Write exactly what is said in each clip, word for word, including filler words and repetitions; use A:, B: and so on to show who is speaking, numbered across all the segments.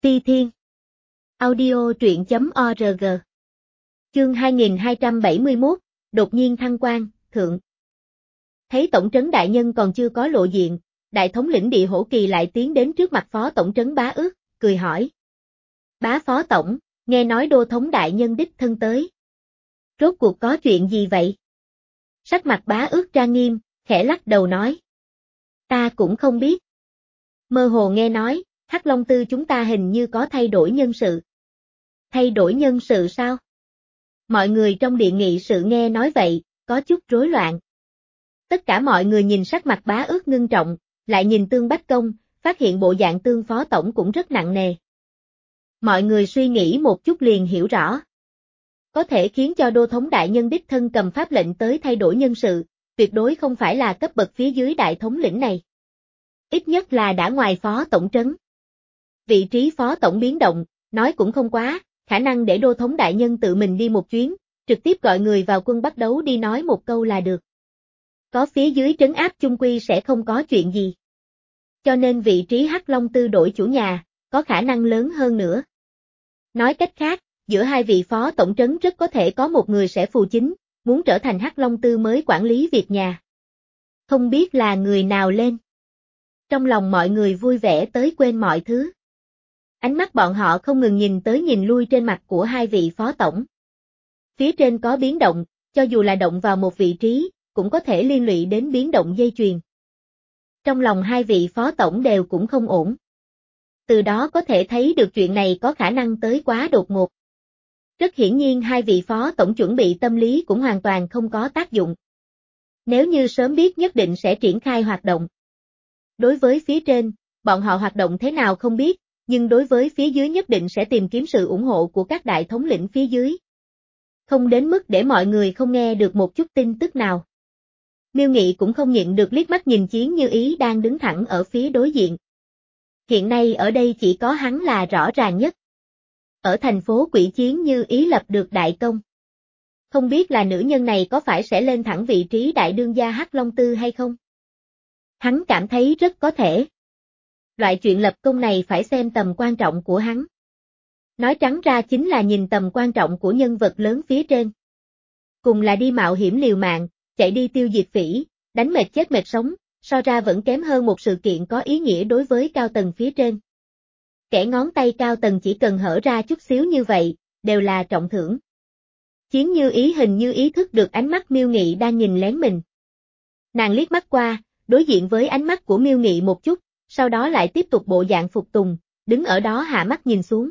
A: Ti Thiên. Audio truyện chấm org. Chương hai nghìn hai trăm bảy mươi mốt, đột nhiên thăng quan, thượng. Thấy tổng trấn đại nhân còn chưa có lộ diện, đại thống lĩnh Địa Hổ Kỳ lại tiến đến trước mặt phó tổng trấn Bá Ước, cười hỏi. Bá phó tổng, nghe nói đô thống đại nhân đích thân tới. Rốt cuộc có chuyện gì vậy? Sắc mặt Bá Ước trang nghiêm, khẽ lắc đầu nói. Ta cũng không biết. Mơ hồ nghe nói, Hắc Long Tư chúng ta hình như có thay đổi nhân sự. Thay đổi nhân sự sao? Mọi người trong điện nghị sự nghe nói vậy, có chút rối loạn. Tất cả mọi người nhìn sắc mặt Bá Ước ngưng trọng, lại nhìn Tương Bách Công, phát hiện bộ dạng Tương phó tổng cũng rất nặng nề. Mọi người suy nghĩ một chút liền hiểu rõ. Có thể khiến cho đô thống đại nhân đích thân cầm pháp lệnh tới thay đổi nhân sự, tuyệt đối không phải là cấp bậc phía dưới đại thống lĩnh này. Ít nhất là đã ngoài phó tổng trấn. Vị trí phó tổng biến động, nói cũng không quá, khả năng để đô thống đại nhân tự mình đi một chuyến, trực tiếp gọi người vào quân bắt đấu đi nói một câu là được. Có phía dưới trấn áp chung quy sẽ không có chuyện gì. Cho nên vị trí Hắc Long Tư đổi chủ nhà, có khả năng lớn hơn nữa. Nói cách khác, giữa hai vị phó tổng trấn rất có thể có một người sẽ phù chính, muốn trở thành Hắc Long Tư mới quản lý việc nhà. Không biết là người nào lên. Trong lòng mọi người vui vẻ tới quên mọi thứ. Ánh mắt bọn họ không ngừng nhìn tới nhìn lui trên mặt của hai vị phó tổng. Phía trên có biến động, cho dù là động vào một vị trí, cũng có thể liên lụy đến biến động dây chuyền. Trong lòng hai vị phó tổng đều cũng không ổn. Từ đó có thể thấy được chuyện này có khả năng tới quá đột ngột. Rất hiển nhiên hai vị phó tổng chuẩn bị tâm lý cũng hoàn toàn không có tác dụng. Nếu như sớm biết nhất định sẽ triển khai hoạt động. Đối với phía trên, bọn họ hoạt động thế nào không biết, nhưng đối với phía dưới nhất định sẽ tìm kiếm sự ủng hộ của các đại thống lĩnh phía dưới. Không đến mức để mọi người không nghe được một chút tin tức nào. Miêu Nghị cũng không nhịn được liếc mắt nhìn Chiến Như Ý đang đứng thẳng ở phía đối diện. Hiện nay ở đây chỉ có hắn là rõ ràng nhất. Ở thành phố Quỷ Chiến Như Ý lập được đại công. Không biết là nữ nhân này có phải sẽ lên thẳng vị trí đại đương gia Hắc Long Tư hay không? Hắn cảm thấy rất có thể. Loại chuyện lập công này phải xem tầm quan trọng của hắn. Nói trắng ra chính là nhìn tầm quan trọng của nhân vật lớn phía trên. Cùng là đi mạo hiểm liều mạng, chạy đi tiêu diệt phỉ, đánh mệt chết mệt sống, so ra vẫn kém hơn một sự kiện có ý nghĩa đối với cao tầng phía trên. Kẻ ngón tay cao tầng chỉ cần hở ra chút xíu như vậy, đều là trọng thưởng. Chiến Như Ý hình như ý thức được ánh mắt Miêu Nghị đang nhìn lén mình. Nàng liếc mắt qua, đối diện với ánh mắt của Miêu Nghị một chút, sau đó lại tiếp tục bộ dạng phục tùng, đứng ở đó hạ mắt nhìn xuống.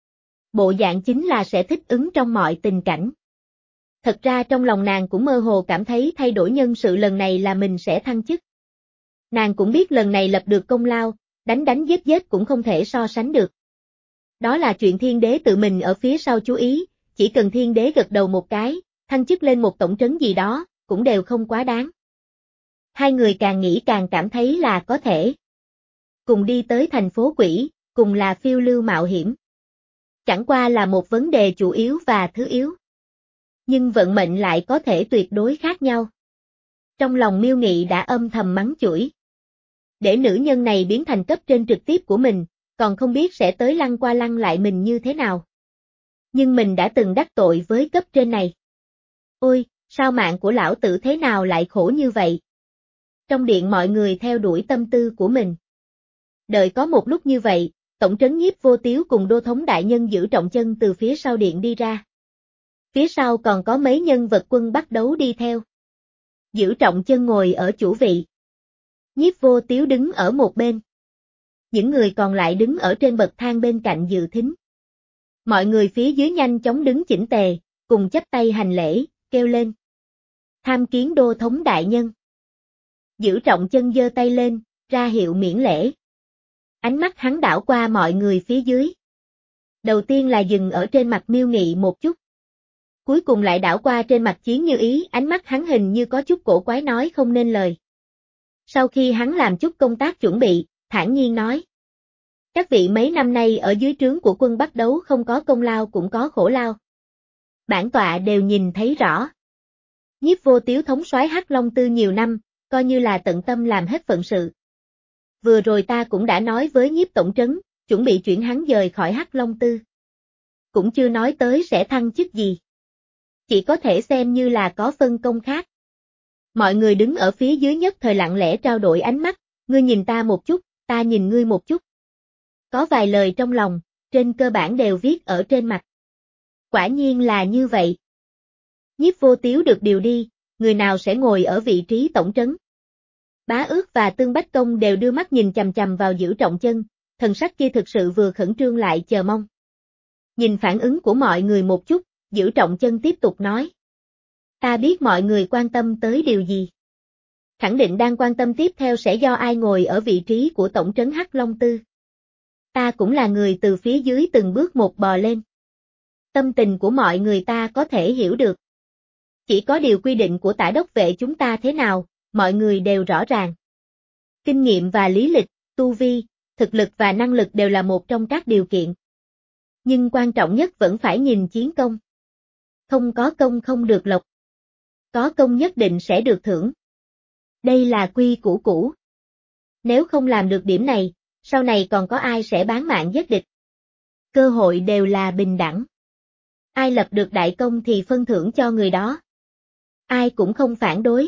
A: Bộ dạng chính là sẽ thích ứng trong mọi tình cảnh. Thật ra trong lòng nàng cũng mơ hồ cảm thấy thay đổi nhân sự lần này là mình sẽ thăng chức. Nàng cũng biết lần này lập được công lao, đánh đánh giết giết cũng không thể so sánh được. Đó là chuyện thiên đế tự mình ở phía sau chú ý, chỉ cần thiên đế gật đầu một cái, thăng chức lên một tổng trấn gì đó, cũng đều không quá đáng. Hai người càng nghĩ càng cảm thấy là có thể. Cùng đi tới thành phố Quỷ, cùng là phiêu lưu mạo hiểm. Chẳng qua là một vấn đề chủ yếu và thứ yếu. Nhưng vận mệnh lại có thể tuyệt đối khác nhau. Trong lòng Miêu Nghị đã âm thầm mắng chửi. Để nữ nhân này biến thành cấp trên trực tiếp của mình, còn không biết sẽ tới lăn qua lăn lại mình như thế nào. Nhưng mình đã từng đắc tội với cấp trên này. Ôi, sao mạng của lão tử thế nào lại khổ như vậy? Trong điện mọi người theo đuổi tâm tư của mình. Đợi có một lúc như vậy, tổng trấn Nhiếp Vô Tiếu cùng đô thống đại nhân giữ trọng chân từ phía sau điện đi ra. Phía sau còn có mấy nhân vật quân bắt đấu đi theo. Giữ trọng chân ngồi ở chủ vị. Nhiếp Vô Tiếu đứng ở một bên. Những người còn lại đứng ở trên bậc thang bên cạnh dự thính. Mọi người phía dưới nhanh chóng đứng chỉnh tề, cùng chắp tay hành lễ, kêu lên. Tham kiến đô thống đại nhân. Giữ trọng chân giơ tay lên, ra hiệu miễn lễ. Ánh mắt hắn đảo qua mọi người phía dưới. Đầu tiên là dừng ở trên mặt Miêu Nghị một chút. Cuối cùng lại đảo qua trên mặt Chiến Như Ý, ánh mắt hắn hình như có chút cổ quái nói không nên lời. Sau khi hắn làm chút công tác chuẩn bị, thản nhiên nói. Các vị mấy năm nay ở dưới trướng của quân bắt đấu không có công lao cũng có khổ lao. Bản tọa đều nhìn thấy rõ. Nhiếp Vô Tiếu thống soái Hắc Long Tư nhiều năm, coi như là tận tâm làm hết phận sự. Vừa rồi ta cũng đã nói với Nhiếp tổng trấn, chuẩn bị chuyển hắn dời khỏi Hắc Long Tư. Cũng chưa nói tới sẽ thăng chức gì. Chỉ có thể xem như là có phân công khác. Mọi người đứng ở phía dưới nhất thời lặng lẽ trao đổi ánh mắt, ngươi nhìn ta một chút, ta nhìn ngươi một chút. Có vài lời trong lòng, trên cơ bản đều viết ở trên mặt. Quả nhiên là như vậy. Nhiếp Vô Tiếu được điều đi, người nào sẽ ngồi ở vị trí tổng trấn? Bá Ước và Tương Bách Công đều đưa mắt nhìn chằm chằm vào Dữ Trọng Chân, thần sắc kia thực sự vừa khẩn trương lại chờ mong. Nhìn phản ứng của mọi người một chút, Dữ Trọng Chân tiếp tục nói. Ta biết mọi người quan tâm tới điều gì. Khẳng định đang quan tâm tiếp theo sẽ do ai ngồi ở vị trí của tổng trấn Hắc Long Tư. Ta cũng là người từ phía dưới từng bước một bò lên. Tâm tình của mọi người ta có thể hiểu được. Chỉ có điều quy định của tả đốc vệ chúng ta thế nào, mọi người đều rõ ràng. Kinh nghiệm và lý lịch, tu vi, thực lực và năng lực đều là một trong các điều kiện. Nhưng quan trọng nhất vẫn phải nhìn chiến công. Không có công không được lộc. Có công nhất định sẽ được thưởng. Đây là quy củ cũ. Nếu không làm được điểm này, sau này còn có ai sẽ bán mạng giết địch. Cơ hội đều là bình đẳng. Ai lập được đại công thì phân thưởng cho người đó. Ai cũng không phản đối.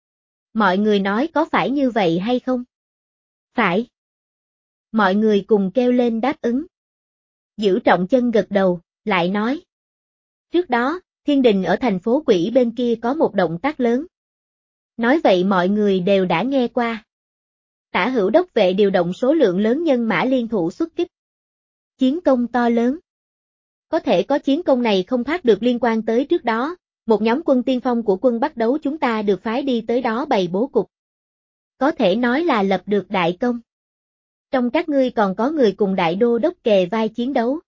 A: Mọi người nói có phải như vậy hay không? Phải. Mọi người cùng kêu lên đáp ứng. Dữ Trọng Chân gật đầu, lại nói. Trước đó, Thiên Đình ở thành phố Quỷ bên kia có một động tác lớn. Nói vậy mọi người đều đã nghe qua. Tả Hữu Đốc vệ điều động số lượng lớn nhân mã liên thủ xuất kích. Chiến công to lớn. Có thể có chiến công này không thoát được liên quan tới trước đó, một nhóm quân tiên phong của quân Bắc Đấu chúng ta được phái đi tới đó bày bố cục. Có thể nói là lập được đại công. Trong các ngươi còn có người cùng Đại Đô Đốc kề vai chiến đấu.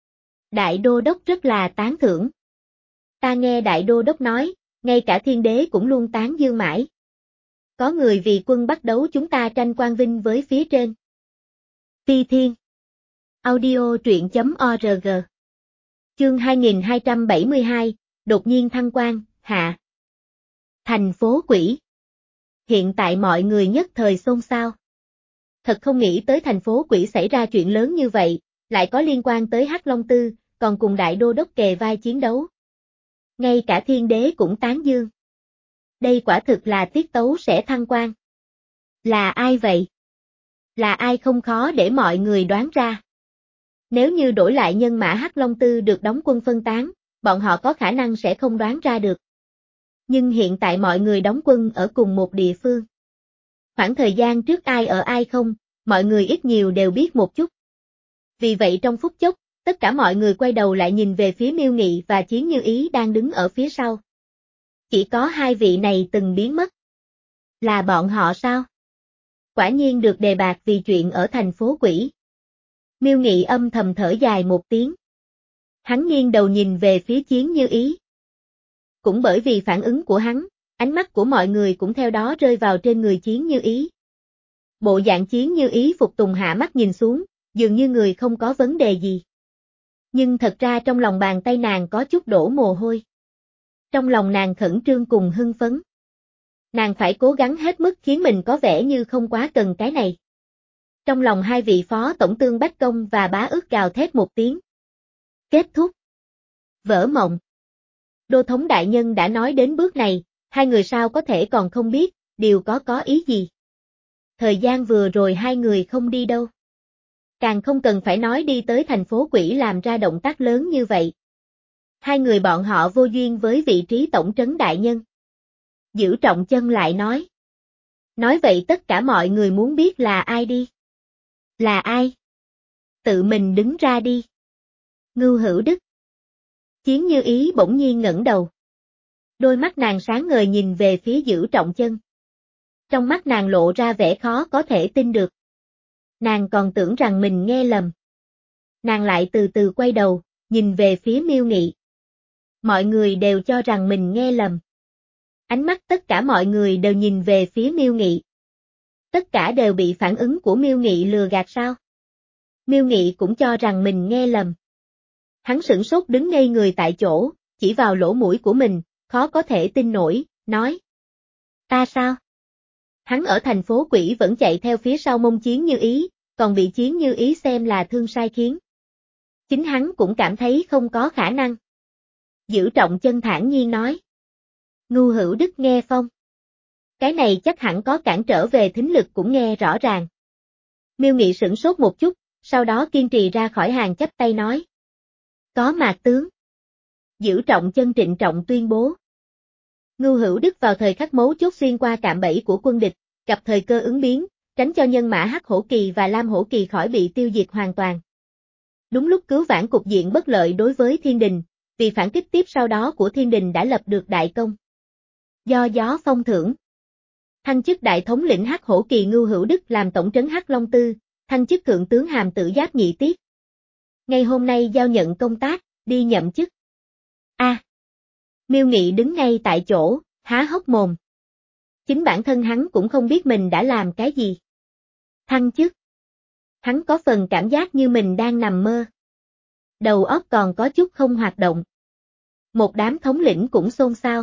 A: Đại Đô Đốc rất là tán thưởng. Ta nghe Đại Đô Đốc nói, ngay cả Thiên Đế cũng luôn tán dương mãi. Có người vì quân Bắc Đấu chúng ta tranh quang vinh với phía trên. Phi Thiên Audio truyện chấm org Chương hai nghìn hai trăm bảy mươi hai, đột nhiên thăng quan, hạ. Thành phố Quỷ. Hiện tại mọi người nhất thời xôn xao. Thật không nghĩ tới thành phố Quỷ xảy ra chuyện lớn như vậy, lại có liên quan tới Hắc Long Tư, còn cùng Đại Đô Đốc kề vai chiến đấu. Ngay cả Thiên Đế cũng tán dương. Đây quả thực là tiết tấu sẽ thăng quan. Là ai vậy? Là ai không khó để mọi người đoán ra. Nếu như đổi lại nhân mã Hắc Long Tư được đóng quân phân tán, bọn họ có khả năng sẽ không đoán ra được. Nhưng hiện tại mọi người đóng quân ở cùng một địa phương. Khoảng thời gian trước ai ở ai không, mọi người ít nhiều đều biết một chút. Vì vậy trong phút chốc, tất cả mọi người quay đầu lại nhìn về phía Miêu Nghị và Chiến Như Ý đang đứng ở phía sau. Chỉ có hai vị này từng biến mất. Là bọn họ sao? Quả nhiên được đề bạt vì chuyện ở thành phố Quỷ. Miêu Nghị âm thầm thở dài một tiếng. Hắn nghiêng đầu nhìn về phía Chiến Như Ý. Cũng bởi vì phản ứng của hắn, ánh mắt của mọi người cũng theo đó rơi vào trên người Chiến Như Ý. Bộ dạng Chiến Như Ý phục tùng hạ mắt nhìn xuống, dường như người không có vấn đề gì. Nhưng thật ra trong lòng bàn tay nàng có chút đổ mồ hôi. Trong lòng nàng khẩn trương cùng hưng phấn. Nàng phải cố gắng hết mức khiến mình có vẻ như không quá cần cái này. Trong lòng hai vị phó tổng tương Bách Công và Bá Ước gào thét một tiếng. Kết thúc. Vỡ mộng. Đô thống đại nhân đã nói đến bước này, hai người sao có thể còn không biết, điều có có ý gì. Thời gian vừa rồi hai người không đi đâu. Càng không cần phải nói đi tới thành phố Quỷ làm ra động tác lớn như vậy. Hai người bọn họ vô duyên với vị trí tổng trấn đại nhân. Dữ Trọng Chân lại nói. Nói vậy tất cả mọi người muốn biết là ai đi. Là ai? Tự mình đứng ra đi. Ngưu Hữu Đức. Chiến Như Ý bỗng nhiên ngẩng đầu. Đôi mắt nàng sáng ngời nhìn về phía Dữ Trọng Chân. Trong mắt nàng lộ ra vẻ khó có thể tin được. Nàng còn tưởng rằng mình nghe lầm. Nàng lại từ từ quay đầu, nhìn về phía Miêu Nghị. Mọi người đều cho rằng mình nghe lầm. Ánh mắt tất cả mọi người đều nhìn về phía Miêu Nghị. Tất cả đều bị phản ứng của Miêu Nghị lừa gạt sao? Miêu Nghị cũng cho rằng mình nghe lầm. Hắn sửng sốt đứng ngây người tại chỗ, chỉ vào lỗ mũi của mình, khó có thể tin nổi, nói. Ta sao? Hắn ở thành phố Quỷ vẫn chạy theo phía sau Mông Chiến Như Ý, còn bị Chiến Như Ý xem là thương sai khiến. Chính hắn cũng cảm thấy không có khả năng. Giữ Trọng Chân thản nhiên nói. Ngưu Hữu Đức nghe phong. Cái này chắc hẳn có cản trở về thính lực cũng nghe rõ ràng. Miêu Nghị sửng sốt một chút, sau đó kiên trì ra khỏi hàng chắp tay nói. Có Mạc tướng. Giữ Trọng Chân trịnh trọng tuyên bố. Ngưu Hữu Đức vào thời khắc mấu chốt xuyên qua cạm bẫy của quân địch, gặp thời cơ ứng biến, tránh cho nhân mã Hắc Hổ Kỳ và Lam Hổ Kỳ khỏi bị tiêu diệt hoàn toàn. Đúng lúc cứu vãn cục diện bất lợi đối với Thiên Đình, vì phản kích tiếp sau đó của Thiên Đình đã lập được đại công. Do gió phong thưởng. Thăng chức đại thống lĩnh Hắc Hổ Kỳ Ngưu Hữu Đức làm tổng trấn Hắc Long Tư, thăng chức thượng tướng hàm tự giáp nhị tiết. Ngày hôm nay giao nhận công tác, đi nhậm chức. A. À, Miêu Nghị đứng ngay tại chỗ, há hốc mồm. Chính bản thân hắn cũng không biết mình đã làm cái gì. Thăng chức. Hắn có phần cảm giác như mình đang nằm mơ. Đầu óc còn có chút không hoạt động. Một đám thống lĩnh cũng xôn xao.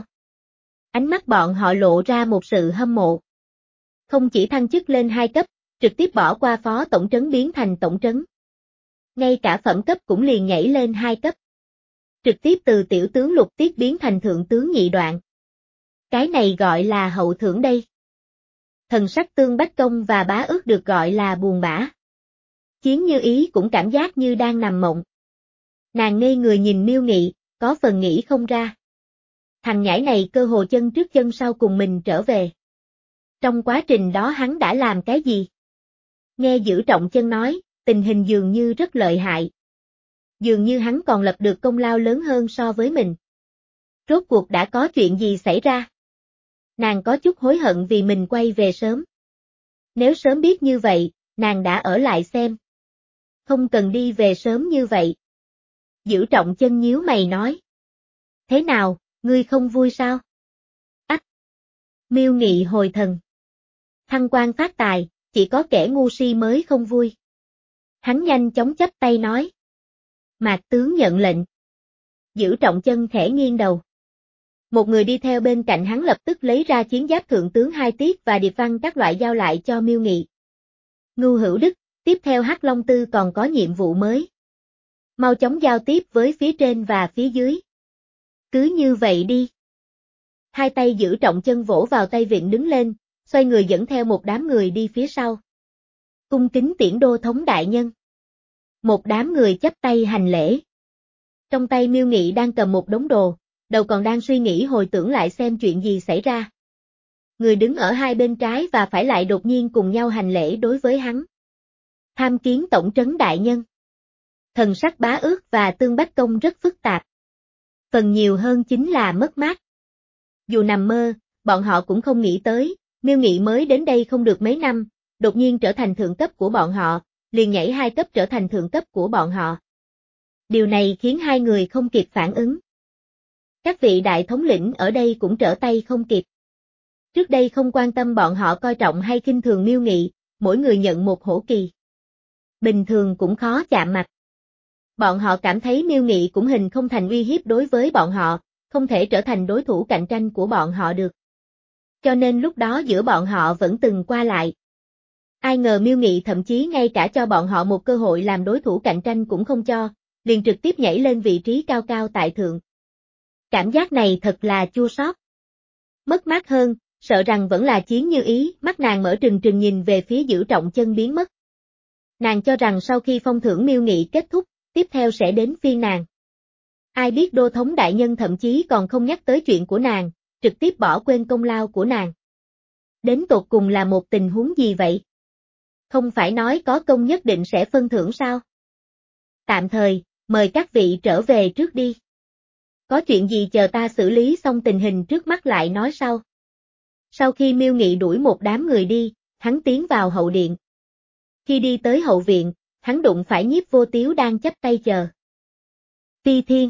A: Ánh mắt bọn họ lộ ra một sự hâm mộ. Không chỉ thăng chức lên hai cấp, trực tiếp bỏ qua phó tổng trấn biến thành tổng trấn. Ngay cả phẩm cấp cũng liền nhảy lên hai cấp. Trực tiếp từ tiểu tướng lục tiết biến thành thượng tướng nhị đoạn. Cái này gọi là hậu thưởng đây. Thần sắc Tương Bách Công và Bá Ước được gọi là buồn bã. Chiến Như Ý cũng cảm giác như đang nằm mộng. Nàng ngây người nhìn Miêu Nghị, có phần nghĩ không ra. Thằng nhãi này cơ hồ chân trước chân sau cùng mình trở về. Trong quá trình đó hắn đã làm cái gì? Nghe Giữ Trọng Chân nói, tình hình dường như rất lợi hại. Dường như hắn còn lập được công lao lớn hơn so với mình. Rốt cuộc đã có chuyện gì xảy ra? Nàng có chút hối hận vì mình quay về sớm. Nếu sớm biết như vậy, nàng đã ở lại xem. Không cần đi về sớm như vậy. Giữ Trọng Chân nhíu mày nói. Thế nào, ngươi không vui sao? Ách! Miêu Nghị hồi thần. Thăng quan phát tài, chỉ có kẻ ngu si mới không vui. Hắn nhanh chóng chắp tay nói. Mạc tướng nhận lệnh. Giữ Trọng Chân khẽ nghiêng đầu. Một người đi theo bên cạnh hắn lập tức lấy ra chiến giáp thượng tướng hai tiết và điệp văn các loại giao lại cho Miêu Nghị. Ngưu Hữu Đức, tiếp theo Hắc Long Tư còn có nhiệm vụ mới. Mau chóng giao tiếp với phía trên và phía dưới. Cứ như vậy đi. Hai tay Giữ Trọng Chân vỗ vào tay vịn đứng lên, xoay người dẫn theo một đám người đi phía sau. Cung kính tiễn đô thống đại nhân. Một đám người chắp tay hành lễ. Trong tay Miêu Nghị đang cầm một đống đồ, đầu còn đang suy nghĩ hồi tưởng lại xem chuyện gì xảy ra. Người đứng ở hai bên trái và phải lại đột nhiên cùng nhau hành lễ đối với hắn. Tham kiến tổng trấn đại nhân. Thần sắc Bá Ước và Tương Bách Công rất phức tạp. Phần nhiều hơn chính là mất mát. Dù nằm mơ, bọn họ cũng không nghĩ tới, Miêu Nghị mới đến đây không được mấy năm, đột nhiên trở thành thượng cấp của bọn họ, liền nhảy hai cấp trở thành thượng cấp của bọn họ. Điều này khiến hai người không kịp phản ứng. Các vị đại thống lĩnh ở đây cũng trở tay không kịp. Trước đây không quan tâm bọn họ coi trọng hay khinh thường Miêu Nghị, mỗi người nhận một hổ kỳ. Bình thường cũng khó chạm mặt. Bọn họ cảm thấy Miêu Nghị cũng hình không thành uy hiếp đối với bọn họ, không thể trở thành đối thủ cạnh tranh của bọn họ được. Cho nên lúc đó giữa bọn họ vẫn từng qua lại. Ai ngờ Miêu Nghị thậm chí ngay cả cho bọn họ một cơ hội làm đối thủ cạnh tranh cũng không cho, liền trực tiếp nhảy lên vị trí cao cao tại thượng. Cảm giác này thật là chua xót. Mất mát hơn, sợ rằng vẫn là Chiến Như Ý, mắt nàng mở trừng trừng nhìn về phía Giữ Trọng Chân biến mất. Nàng cho rằng sau khi phong thưởng Miêu Nghị kết thúc, tiếp theo sẽ đến phiên nàng. Ai biết đô thống đại nhân thậm chí còn không nhắc tới chuyện của nàng, trực tiếp bỏ quên công lao của nàng. Đến tột cùng là một tình huống gì vậy? Không phải nói có công nhất định sẽ phân thưởng sao? Tạm thời, mời các vị trở về trước đi. Có chuyện gì chờ ta xử lý xong tình hình trước mắt lại nói sau. Sau khi Miêu Nghị đuổi một đám người đi, hắn tiến vào hậu điện. Khi đi tới hậu viện, hắn đụng phải Nhiếp Vô Tiếu đang chắp tay chờ. Phi Thiên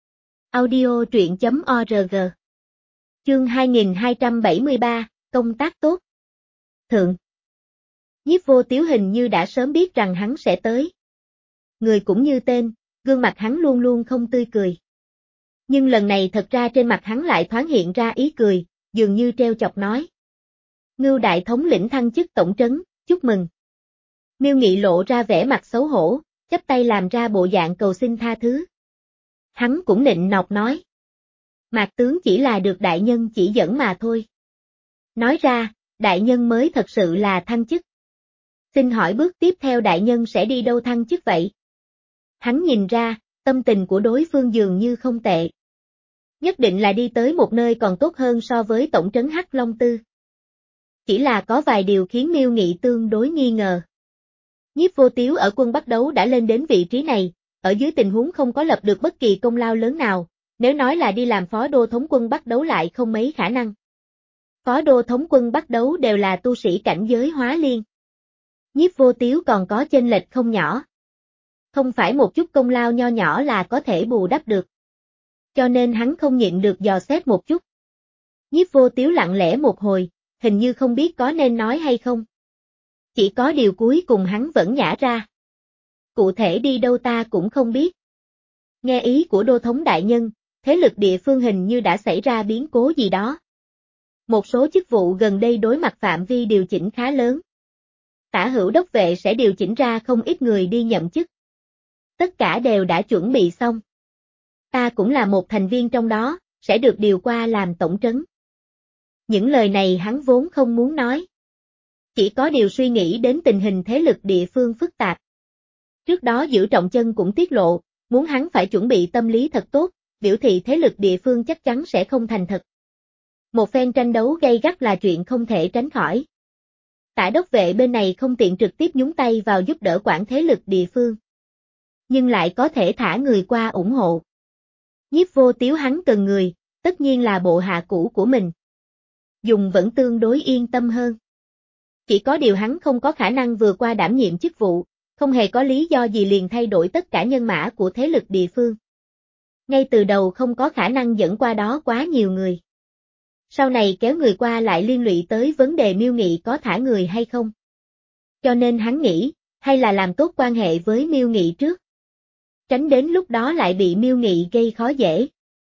A: Audio truyện chấm org Chương hai nghìn hai trăm bảy mươi ba, công tác tốt. Thượng Nhiếp Vô Tiếu hình như đã sớm biết rằng hắn sẽ tới. Người cũng như tên, gương mặt hắn luôn luôn không tươi cười. Nhưng lần này thật ra trên mặt hắn lại thoáng hiện ra ý cười, dường như treo chọc nói. Ngưu đại thống lĩnh thăng chức tổng trấn, chúc mừng. Miêu Nghị lộ ra vẻ mặt xấu hổ, chắp tay làm ra bộ dạng cầu xin tha thứ. Hắn cũng nịnh nọt nói. Mạc tướng chỉ là được đại nhân chỉ dẫn mà thôi. Nói ra, đại nhân mới thật sự là thăng chức. Xin hỏi bước tiếp theo đại nhân sẽ đi đâu thăng chức vậy? Hắn nhìn ra, tâm tình của đối phương dường như không tệ. Nhất định là đi tới một nơi còn tốt hơn so với tổng trấn Hắc Long Tư. Chỉ là có vài điều khiến Miêu Nghị tương đối nghi ngờ. Nhiếp Vô Tiếu ở quân Bắc Đấu đã lên đến vị trí này, ở dưới tình huống không có lập được bất kỳ công lao lớn nào, nếu nói là đi làm phó đô thống quân Bắc Đấu lại không mấy khả năng. Phó đô thống quân Bắc Đấu đều là tu sĩ cảnh giới hóa liên. Nhiếp Vô Tiếu còn có chênh lệch không nhỏ. Không phải một chút công lao nho nhỏ là có thể bù đắp được. Cho nên hắn không nhịn được dò xét một chút. Nhiếp Vô Tiếu lặng lẽ một hồi, hình như không biết có nên nói hay không. Chỉ có điều cuối cùng hắn vẫn nhả ra. Cụ thể đi đâu ta cũng không biết. Nghe ý của đô thống đại nhân, thế lực địa phương hình như đã xảy ra biến cố gì đó. Một số chức vụ gần đây đối mặt phạm vi điều chỉnh khá lớn. Tả hữu đốc vệ sẽ điều chỉnh ra không ít người đi nhậm chức. Tất cả đều đã chuẩn bị xong. Ta cũng là một thành viên trong đó, sẽ được điều qua làm tổng trấn. Những lời này hắn vốn không muốn nói. Chỉ có điều suy nghĩ đến tình hình thế lực địa phương phức tạp. Trước đó Giữ Trọng Chân cũng tiết lộ, muốn hắn phải chuẩn bị tâm lý thật tốt, biểu thị thế lực địa phương chắc chắn sẽ không thành thật. Một phen tranh đấu gay gắt là chuyện không thể tránh khỏi. Tả đốc vệ bên này không tiện trực tiếp nhúng tay vào giúp đỡ quản thế lực địa phương. Nhưng lại có thể thả người qua ủng hộ. Nhiếp Vô Tiếu hắn cần người, tất nhiên là bộ hạ cũ của mình. Dùng vẫn tương đối yên tâm hơn. Chỉ có điều hắn không có khả năng vừa qua đảm nhiệm chức vụ, không hề có lý do gì liền thay đổi tất cả nhân mã của thế lực địa phương. Ngay từ đầu không có khả năng dẫn qua đó quá nhiều người. Sau này kéo người qua lại liên lụy tới vấn đề Miêu Nghị có thả người hay không. Cho nên hắn nghĩ, hay là làm tốt quan hệ với Miêu Nghị trước. Tránh đến lúc đó lại bị Miêu Nghị gây khó dễ.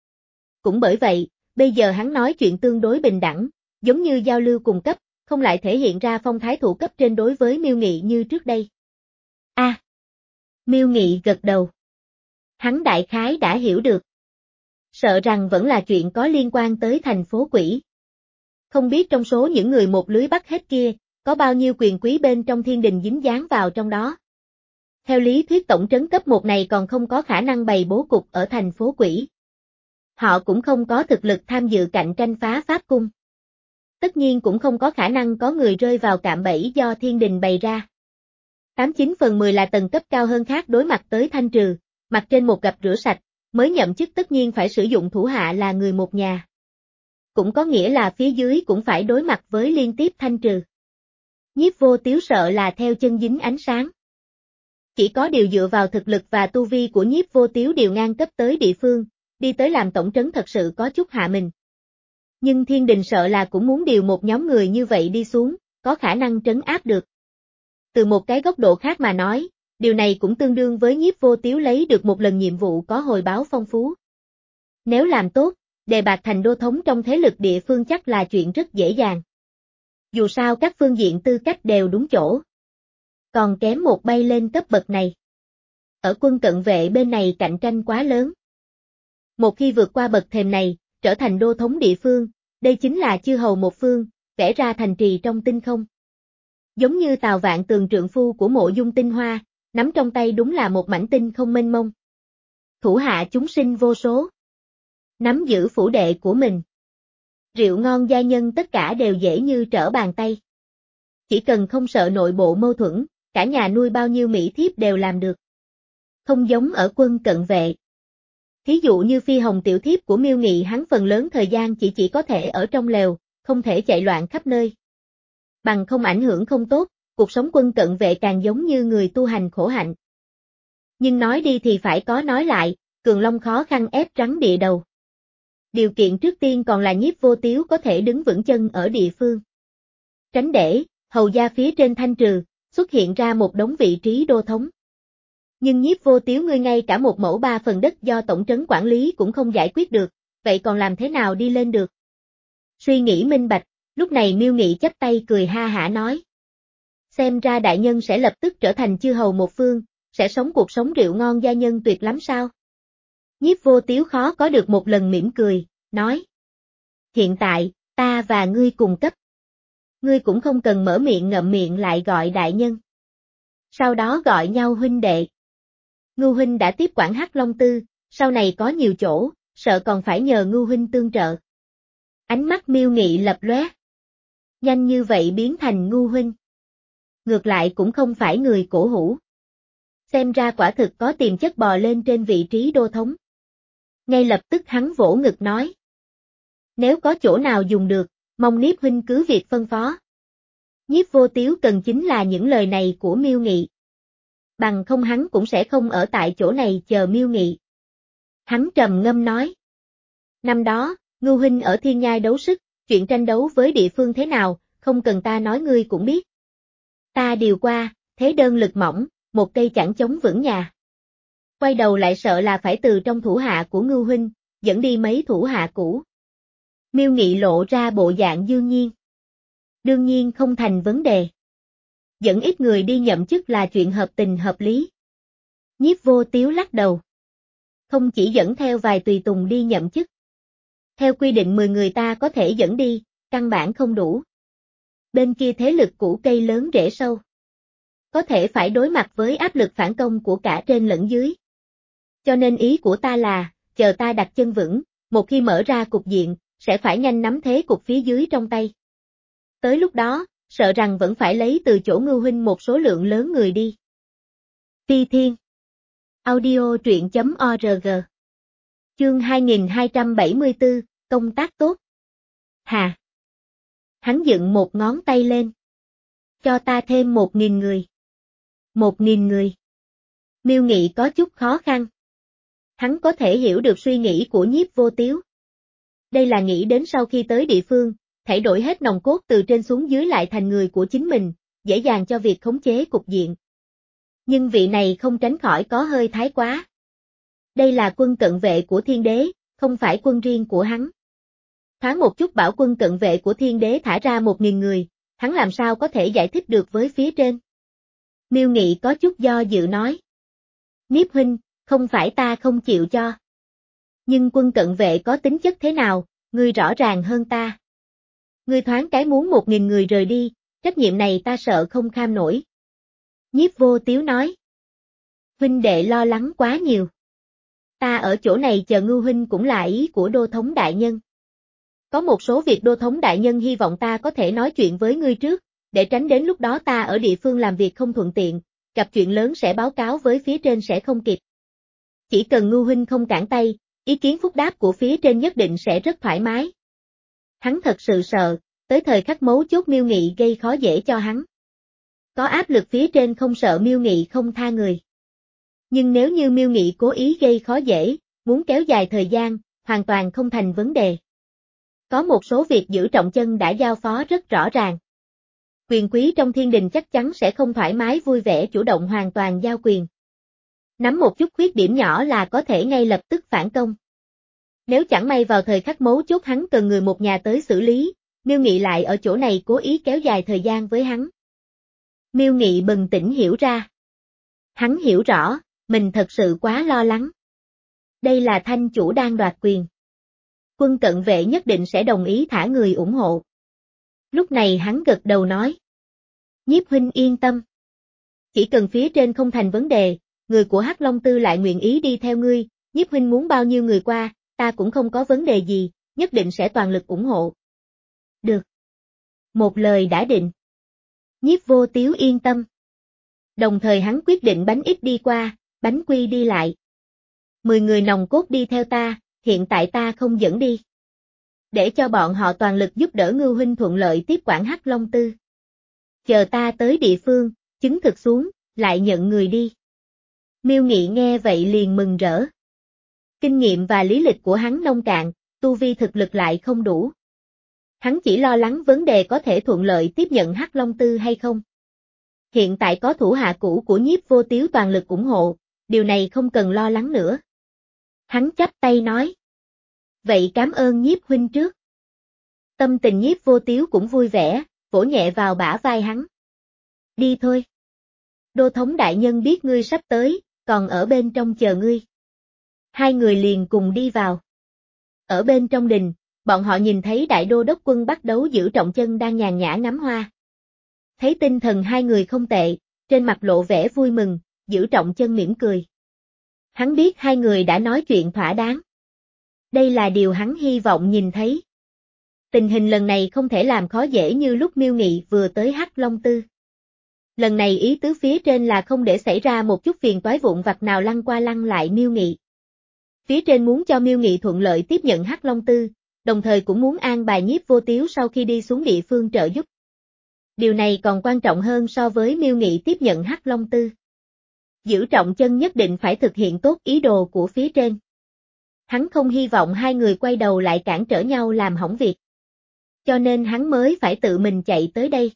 A: Cũng bởi vậy, bây giờ hắn nói chuyện tương đối bình đẳng, giống như giao lưu cùng cấp, không lại thể hiện ra phong thái thủ cấp trên đối với Miêu Nghị như trước đây. A. À, Miêu Nghị gật đầu. Hắn đại khái đã hiểu được. Sợ rằng vẫn là chuyện có liên quan tới thành phố quỷ. Không biết trong số những người một lưới bắt hết kia, có bao nhiêu quyền quý bên trong thiên đình dính dáng vào trong đó. Theo lý thuyết tổng trấn cấp một này còn không có khả năng bày bố cục ở thành phố quỷ. Họ cũng không có thực lực tham dự cạnh tranh phá pháp cung. Tất nhiên cũng không có khả năng có người rơi vào cạm bẫy do thiên đình bày ra. tám chín phần mười là tầng cấp cao hơn khác đối mặt tới thanh trừ, mặt trên một gặp rửa sạch, mới nhậm chức tất nhiên phải sử dụng thủ hạ là người một nhà. Cũng có nghĩa là phía dưới cũng phải đối mặt với liên tiếp thanh trừ. Nhiếp Vô Tiếu sợ là theo chân dính ánh sáng. Chỉ có điều dựa vào thực lực và tu vi của Nhiếp Vô Tiếu điều ngang cấp tới địa phương, đi tới làm tổng trấn thật sự có chút hạ mình. Nhưng thiên đình sợ là cũng muốn điều một nhóm người như vậy đi xuống, có khả năng trấn áp được. Từ một cái góc độ khác mà nói, điều này cũng tương đương với Nhiếp Vô Tiếu lấy được một lần nhiệm vụ có hồi báo phong phú. Nếu làm tốt, đề bạt thành đô thống trong thế lực địa phương chắc là chuyện rất dễ dàng. Dù sao các phương diện tư cách đều đúng chỗ. Còn kém một bay lên cấp bậc này. Ở quân cận vệ bên này cạnh tranh quá lớn. Một khi vượt qua bậc thềm này, trở thành đô thống địa phương, đây chính là chư hầu một phương, vẽ ra thành trì trong tinh không. Giống như Tào Vạn Tường trượng phu của Mộ Dung Tinh Hoa, nắm trong tay đúng là một mảnh tinh không mênh mông. Thủ hạ chúng sinh vô số. Nắm giữ phủ đệ của mình. Rượu ngon gia nhân tất cả đều dễ như trở bàn tay. Chỉ cần không sợ nội bộ mâu thuẫn, cả nhà nuôi bao nhiêu mỹ thiếp đều làm được. Không giống ở quân cận vệ. Thí dụ như phi hồng tiểu thiếp của Miêu Nghị hắn phần lớn thời gian chỉ chỉ có thể ở trong lều, không thể chạy loạn khắp nơi. Bằng không ảnh hưởng không tốt, cuộc sống quân cận vệ càng giống như người tu hành khổ hạnh. Nhưng nói đi thì phải có nói lại, Cường Long khó khăn ép rắn địa đầu. Điều kiện trước tiên còn là Nhiếp Vô Tiếu có thể đứng vững chân ở địa phương. Tránh để, hầu gia phía trên thanh trừ, xuất hiện ra một đống vị trí đô thống. Nhưng Nhiếp Vô Tiếu ngươi ngay cả một mẫu ba phần đất do tổng trấn quản lý cũng không giải quyết được, vậy còn làm thế nào đi lên được? Suy nghĩ minh bạch, lúc này Miêu Nghị chắp tay cười ha hả nói. Xem ra đại nhân sẽ lập tức trở thành chư hầu một phương, sẽ sống cuộc sống rượu ngon gia nhân tuyệt lắm sao? Nhiếp Vô Tiếu khó có được một lần mỉm cười, nói. Hiện tại, ta và ngươi cùng cấp. Ngươi cũng không cần mở miệng ngậm miệng lại gọi đại nhân. Sau đó gọi nhau huynh đệ. Ngưu huynh đã tiếp quản Hắc Long Tư, sau này có nhiều chỗ, sợ còn phải nhờ Ngưu huynh tương trợ. Ánh mắt Miêu Nghị lập lóe. Nhanh như vậy biến thành Ngưu huynh. Ngược lại cũng không phải người cổ hủ. Xem ra quả thực có tiềm chất bò lên trên vị trí đô thống. Ngay lập tức hắn vỗ ngực nói. Nếu có chỗ nào dùng được, mong Niếp huynh cứ việc phân phó. Nhiếp Vô Tiếu cần chính là những lời này của Miêu Nghị. Bằng không hắn cũng sẽ không ở tại chỗ này chờ Miêu Nghị. Hắn trầm ngâm nói. Năm đó, Ngưu huynh ở Thiên Nhai đấu sức, chuyện tranh đấu với địa phương thế nào, không cần ta nói ngươi cũng biết. Ta điều qua, thế đơn lực mỏng, một cây chẳng chống vững nhà. Quay đầu lại sợ là phải từ trong thủ hạ của Ngưu huynh, dẫn đi mấy thủ hạ cũ. Miêu Nghị lộ ra bộ dạng dương nhiên. Đương nhiên không thành vấn đề. Dẫn ít người đi nhậm chức là chuyện hợp tình hợp lý. Nhiếp Vô Tiếu lắc đầu. Không chỉ dẫn theo vài tùy tùng đi nhậm chức. Theo quy định mười người ta có thể dẫn đi, căn bản không đủ. Bên kia thế lực củ cây lớn rễ sâu. Có thể phải đối mặt với áp lực phản công của cả trên lẫn dưới. Cho nên ý của ta là, chờ ta đặt chân vững, một khi mở ra cục diện, sẽ phải nhanh nắm thế cục phía dưới trong tay. Tới lúc đó, sợ rằng vẫn phải lấy từ chỗ Ngưu huynh một số lượng lớn người đi. Phi Thiên Audio truyện chấm org Chương hai nghìn hai trăm bảy mươi tư, công tác tốt. Hà. Hắn dựng một ngón tay lên. Cho ta thêm một nghìn người. Một nghìn người. Miêu Nghị có chút khó khăn. Hắn có thể hiểu được suy nghĩ của Nhiếp Vô Tiếu. Đây là nghĩ đến sau khi tới địa phương, thay đổi hết nòng cốt từ trên xuống dưới lại thành người của chính mình, dễ dàng cho việc khống chế cục diện. Nhưng vị này không tránh khỏi có hơi thái quá. Đây là quân cận vệ của thiên đế, không phải quân riêng của hắn. Thoáng một chút bảo quân cận vệ của thiên đế thả ra một nghìn người, hắn làm sao có thể giải thích được với phía trên. Miêu Nghị có chút do dự nói. Niếp huynh, không phải ta không chịu cho. Nhưng quân cận vệ có tính chất thế nào, ngươi rõ ràng hơn ta. Ngươi thoáng cái muốn một nghìn người rời đi, trách nhiệm này ta sợ không kham nổi. Nhiếp Vô Tiếu nói. Huynh đệ lo lắng quá nhiều. Ta ở chỗ này chờ Ngưu huynh cũng là ý của đô thống đại nhân. Có một số việc đô thống đại nhân hy vọng ta có thể nói chuyện với ngươi trước, để tránh đến lúc đó ta ở địa phương làm việc không thuận tiện, gặp chuyện lớn sẽ báo cáo với phía trên sẽ không kịp. Chỉ cần Ngưu huynh không cản tay, ý kiến phúc đáp của phía trên nhất định sẽ rất thoải mái. Hắn thật sự sợ, tới thời khắc mấu chốt Miêu Nghị gây khó dễ cho hắn. Có áp lực phía trên không sợ Miêu Nghị không tha người. Nhưng nếu như Miêu Nghị cố ý gây khó dễ, muốn kéo dài thời gian, hoàn toàn không thành vấn đề. Có một số việc giữ trọng chân đã giao phó rất rõ ràng. Quyền quý trong thiên đình chắc chắn sẽ không thoải mái vui vẻ chủ động hoàn toàn giao quyền. Nắm một chút khuyết điểm nhỏ là có thể ngay lập tức phản công. Nếu chẳng may vào thời khắc mấu chốt hắn cần người một nhà tới xử lý, Miêu Nghị lại ở chỗ này cố ý kéo dài thời gian với hắn. Miêu Nghị bừng tỉnh hiểu ra. Hắn hiểu rõ, mình thật sự quá lo lắng. Đây là thanh chủ đang đoạt quyền. Quân cận vệ nhất định sẽ đồng ý thả người ủng hộ. Lúc này hắn gật đầu nói. Nhiếp huynh yên tâm. Chỉ cần phía trên không thành vấn đề, người của Hắc Long Tư lại nguyện ý đi theo ngươi, Nhiếp huynh muốn bao nhiêu người qua, ta cũng không có vấn đề gì, nhất định sẽ toàn lực ủng hộ. Được. Một lời đã định. Nhiếp Vô Tiếu yên tâm. Đồng thời hắn quyết định bánh ít đi qua, bánh quy đi lại. Mười người nòng cốt đi theo ta, hiện tại ta không dẫn đi. Để cho bọn họ toàn lực giúp đỡ Ngưu huynh thuận lợi tiếp quản Hắc Long Tư. Chờ ta tới địa phương, chứng thực xuống, lại nhận người đi. Miêu Nghị nghe vậy liền mừng rỡ. Kinh nghiệm và lý lịch của hắn nông cạn, tu vi thực lực lại không đủ. Hắn chỉ lo lắng vấn đề có thể thuận lợi tiếp nhận Hắc Long Tư hay không. Hiện tại có thủ hạ cũ của Nhiếp Vô Tiếu toàn lực ủng hộ, điều này không cần lo lắng nữa. Hắn chắp tay nói. Vậy cảm ơn Nhiếp huynh trước. Tâm tình Nhiếp Vô Tiếu cũng vui vẻ, vỗ nhẹ vào bả vai hắn. Đi thôi. Đô thống đại nhân biết ngươi sắp tới, còn ở bên trong chờ ngươi. Hai người liền cùng đi vào. Ở bên trong đình, bọn họ nhìn thấy đại đô đốc quân bắt đấu Dữ Trọng Chân đang nhàn nhã ngắm hoa. Thấy tinh thần hai người không tệ, trên mặt lộ vẻ vui mừng, Dữ Trọng Chân mỉm cười. Hắn biết hai người đã nói chuyện thỏa đáng. Đây là điều hắn hy vọng nhìn thấy. Tình hình lần này không thể làm khó dễ như lúc Miêu Nghị vừa tới Hắc Long Tư. Lần này ý tứ phía trên là không để xảy ra một chút phiền toái vụn vặt nào lăn qua lăn lại Miêu Nghị. Phía trên muốn cho Miêu Nghị thuận lợi tiếp nhận Hắc Long Tư, đồng thời cũng muốn an bài Nhiếp Vô Tiếu sau khi đi xuống địa phương trợ giúp. Điều này còn quan trọng hơn so với Miêu Nghị tiếp nhận Hắc Long Tư. Dữ Trọng Chân nhất định phải thực hiện tốt ý đồ của phía trên. Hắn không hy vọng hai người quay đầu lại cản trở nhau làm hỏng việc. Cho nên hắn mới phải tự mình chạy tới đây.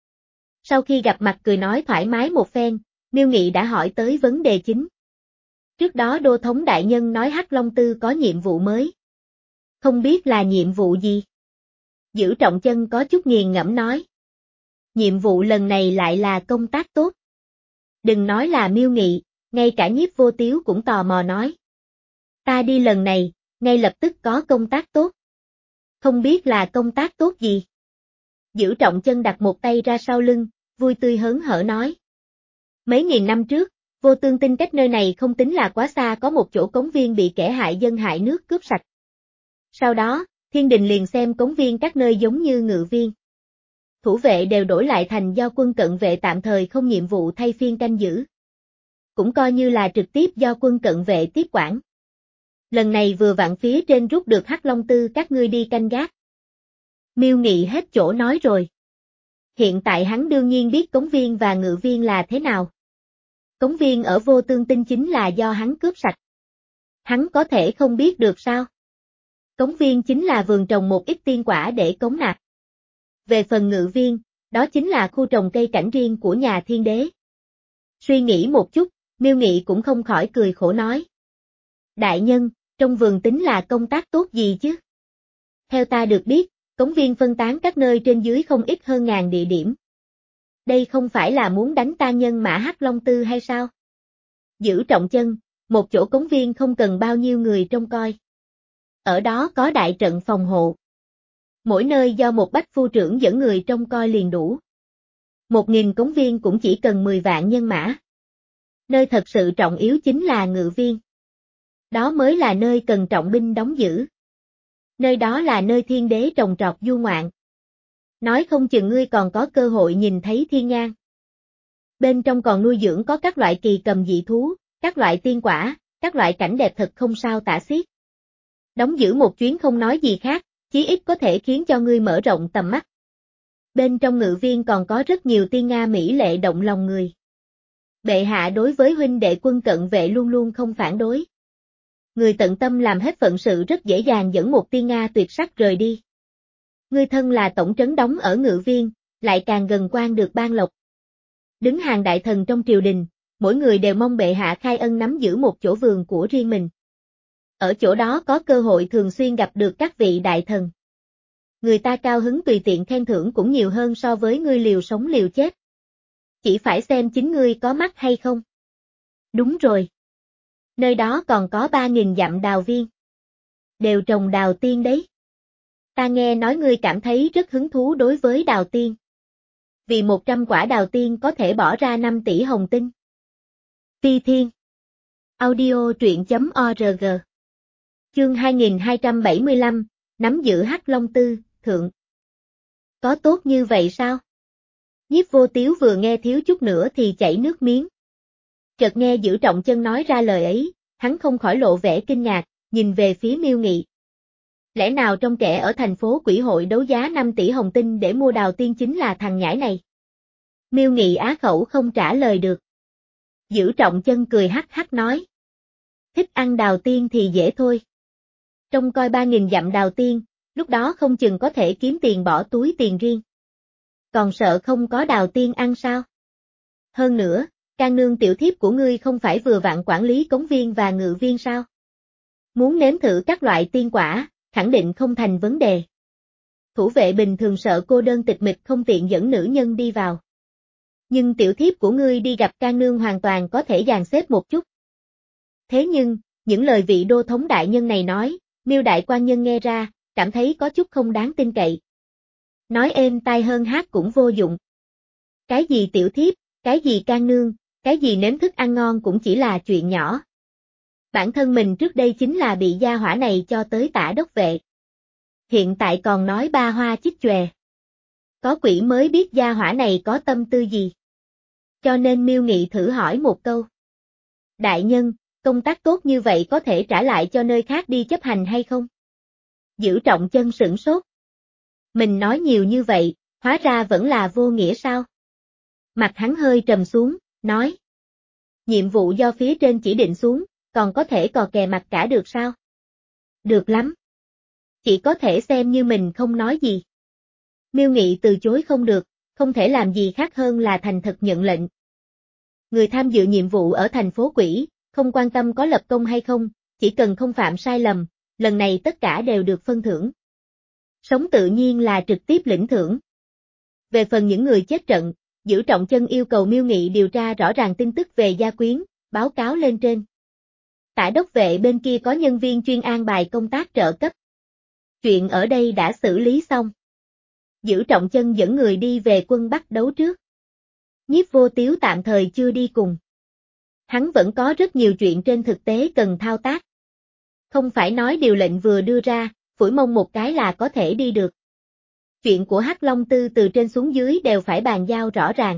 A: Sau khi gặp mặt cười nói thoải mái một phen, Miêu Nghị đã hỏi tới vấn đề chính. Trước đó Đô thống đại nhân nói Hắc Long Tư có nhiệm vụ mới. Không biết là nhiệm vụ gì? Dữ Trọng Chân có chút nghiền ngẫm nói. Nhiệm vụ lần này lại là công tác tốt. Đừng nói là Miêu Nghị, ngay cả Nhiếp Vô Tiếu cũng tò mò nói. Ta đi lần này, ngay lập tức có công tác tốt. Không biết là công tác tốt gì? Dữ Trọng Chân đặt một tay ra sau lưng, vui tươi hớn hở nói. Mấy nghìn năm trước, Vô Tương Tinh cách nơi này không tính là quá xa có một chỗ cống viên bị kẻ hại dân hại nước cướp sạch. Sau đó, thiên đình liền xem cống viên các nơi giống như ngự viên. Thủ vệ đều đổi lại thành do quân cận vệ tạm thời không nhiệm vụ thay phiên canh giữ. Cũng coi như là trực tiếp do quân cận vệ tiếp quản. Lần này vừa vặn phía trên rút được Hắc Long Tư các ngươi đi canh gác. Miêu Nghị hết chỗ nói rồi. Hiện tại hắn đương nhiên biết cống viên và ngự viên là thế nào. Cống viên ở Vô Tương Tinh chính là do hắn cướp sạch. Hắn có thể không biết được sao? Cống viên chính là vườn trồng một ít tiên quả để cống nạp. Về phần ngự viên, đó chính là khu trồng cây cảnh riêng của nhà thiên đế. Suy nghĩ một chút, Miêu Nghị cũng không khỏi cười khổ nói. Đại nhân, trong vườn tính là công tác tốt gì chứ? Theo ta được biết, cống viên phân tán các nơi trên dưới không ít hơn ngàn địa điểm. Đây không phải là muốn đánh tan nhân mã Hắc Long Tư hay sao? Dữ Trọng Chân, một chỗ cống viên không cần bao nhiêu người trông coi. Ở đó có đại trận phòng hộ. Mỗi nơi do một bách phu trưởng dẫn người trông coi liền đủ. Một nghìn cống viên cũng chỉ cần mười vạn nhân mã. Nơi thật sự trọng yếu chính là ngự viên. Đó mới là nơi cần trọng binh đóng giữ. Nơi đó là nơi thiên đế trồng trọt du ngoạn. Nói không chừng ngươi còn có cơ hội nhìn thấy thiên nhang. Bên trong còn nuôi dưỡng có các loại kỳ cầm dị thú, các loại tiên quả, các loại cảnh đẹp thật không sao tả xiết. Đóng giữ một chuyến không nói gì khác, chí ít có thể khiến cho ngươi mở rộng tầm mắt. Bên trong ngự viên còn có rất nhiều tiên nga mỹ lệ động lòng người. Bệ hạ đối với huynh đệ quân cận vệ luôn luôn không phản đối. Người tận tâm làm hết phận sự rất dễ dàng dẫn một tiên nga tuyệt sắc rời đi. Ngươi thân là tổng trấn đóng ở ngự viên, lại càng gần quan được ban lộc. Đứng hàng đại thần trong triều đình, mỗi người đều mong bệ hạ khai ân nắm giữ một chỗ vườn của riêng mình. Ở chỗ đó có cơ hội thường xuyên gặp được các vị đại thần. Người ta cao hứng tùy tiện khen thưởng cũng nhiều hơn so với ngươi liều sống liều chết. Chỉ phải xem chính ngươi có mắt hay không. Đúng rồi. Nơi đó còn có ba nghìn dặm đào viên. Đều trồng đào tiên đấy. Ta nghe nói ngươi cảm thấy rất hứng thú đối với đào tiên. Vì một trăm quả đào tiên có thể bỏ ra năm tỷ hồng tinh. Ti Thiên. Audio truyện chấm org. Chương hai nghìn hai trăm bảy mươi lăm, nắm giữ Hắc Long Tư, thượng. Có tốt như vậy sao? Nhiếp Vô Tiếu vừa nghe thiếu chút nữa thì chảy nước miếng. Chợt nghe Dữ Trọng Chân nói ra lời ấy, hắn không khỏi lộ vẻ kinh ngạc, nhìn về phía Miêu Nghị. Lẽ nào trong kẻ ở thành phố Quỷ hội đấu giá năm tỷ hồng tinh để mua đào tiên chính là thằng nhãi này? Miêu Nghị á khẩu không trả lời được. Dữ Trọng Chân cười hắc hắc nói. Thích ăn đào tiên thì dễ thôi. Trông coi ba nghìn dặm đào tiên, lúc đó không chừng có thể kiếm tiền bỏ túi tiền riêng. Còn sợ không có đào tiên ăn sao? Hơn nữa, Can nương tiểu thiếp của ngươi không phải vừa vặn quản lý cống viên và ngự viên sao? Muốn nếm thử các loại tiên quả, khẳng định không thành vấn đề. Thủ vệ bình thường sợ cô đơn tịch mịch không tiện dẫn nữ nhân đi vào. Nhưng tiểu thiếp của ngươi đi gặp can nương hoàn toàn có thể dàn xếp một chút. Thế nhưng, những lời vị đô thống đại nhân này nói, Miêu đại quan nhân nghe ra, cảm thấy có chút không đáng tin cậy. Nói êm tai hơn hát cũng vô dụng. Cái gì tiểu thiếp, cái gì can nương, cái gì nếm thức ăn ngon cũng chỉ là chuyện nhỏ. Bản thân mình trước đây chính là bị gia hỏa này cho tới tả đốc vệ. Hiện tại còn nói ba hoa chích chòe. Có quỷ mới biết gia hỏa này có tâm tư gì. Cho nên Miêu Nghị thử hỏi một câu. Đại nhân, công tác tốt như vậy có thể trả lại cho nơi khác đi chấp hành hay không? Giữ Trọng Chân sửng sốt. Mình nói nhiều như vậy, hóa ra vẫn là vô nghĩa sao? Mặt hắn hơi trầm xuống, nói. Nhiệm vụ do phía trên chỉ định xuống, còn có thể cò kè mặt cả được sao? Được lắm. Chỉ có thể xem như mình không nói gì. Miêu Nghị từ chối không được, không thể làm gì khác hơn là thành thật nhận lệnh. Người tham dự nhiệm vụ ở thành phố Quỷ, không quan tâm có lập công hay không, chỉ cần không phạm sai lầm, lần này tất cả đều được phân thưởng. Sống tự nhiên là trực tiếp lĩnh thưởng. Về phần những người chết trận, Giữ Trọng Chân yêu cầu Miêu Nghị điều tra rõ ràng tin tức về gia quyến, báo cáo lên trên. Tả đốc vệ bên kia có nhân viên chuyên an bài công tác trợ cấp. Chuyện ở đây đã xử lý xong. Giữ Trọng Chân dẫn người đi về quân Bắc đấu trước. Nhiếp Vô Tiếu tạm thời chưa đi cùng. Hắn vẫn có rất nhiều chuyện trên thực tế cần thao tác. Không phải nói điều lệnh vừa đưa ra, phủi mông một cái là có thể đi được. Chuyện của Hắc Long Tư từ trên xuống dưới đều phải bàn giao rõ ràng.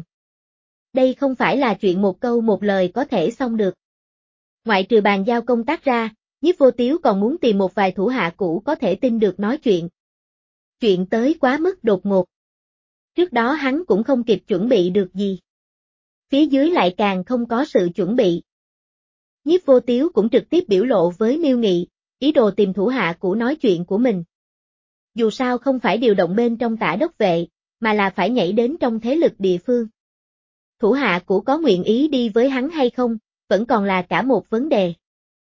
A: Đây không phải là chuyện một câu một lời có thể xong được. Ngoại trừ bàn giao công tác ra, Nhiếp Vô Tiếu còn muốn tìm một vài thủ hạ cũ có thể tin được nói chuyện. Chuyện tới quá mức đột ngột. Trước đó hắn cũng không kịp chuẩn bị được gì. Phía dưới lại càng không có sự chuẩn bị. Nhiếp Vô Tiếu cũng trực tiếp biểu lộ với Miêu Nghị, ý đồ tìm thủ hạ cũ nói chuyện của mình. Dù sao không phải điều động bên trong Tả đốc vệ, mà là phải nhảy đến trong thế lực địa phương. Thủ hạ cũ có nguyện ý đi với hắn hay không, vẫn còn là cả một vấn đề.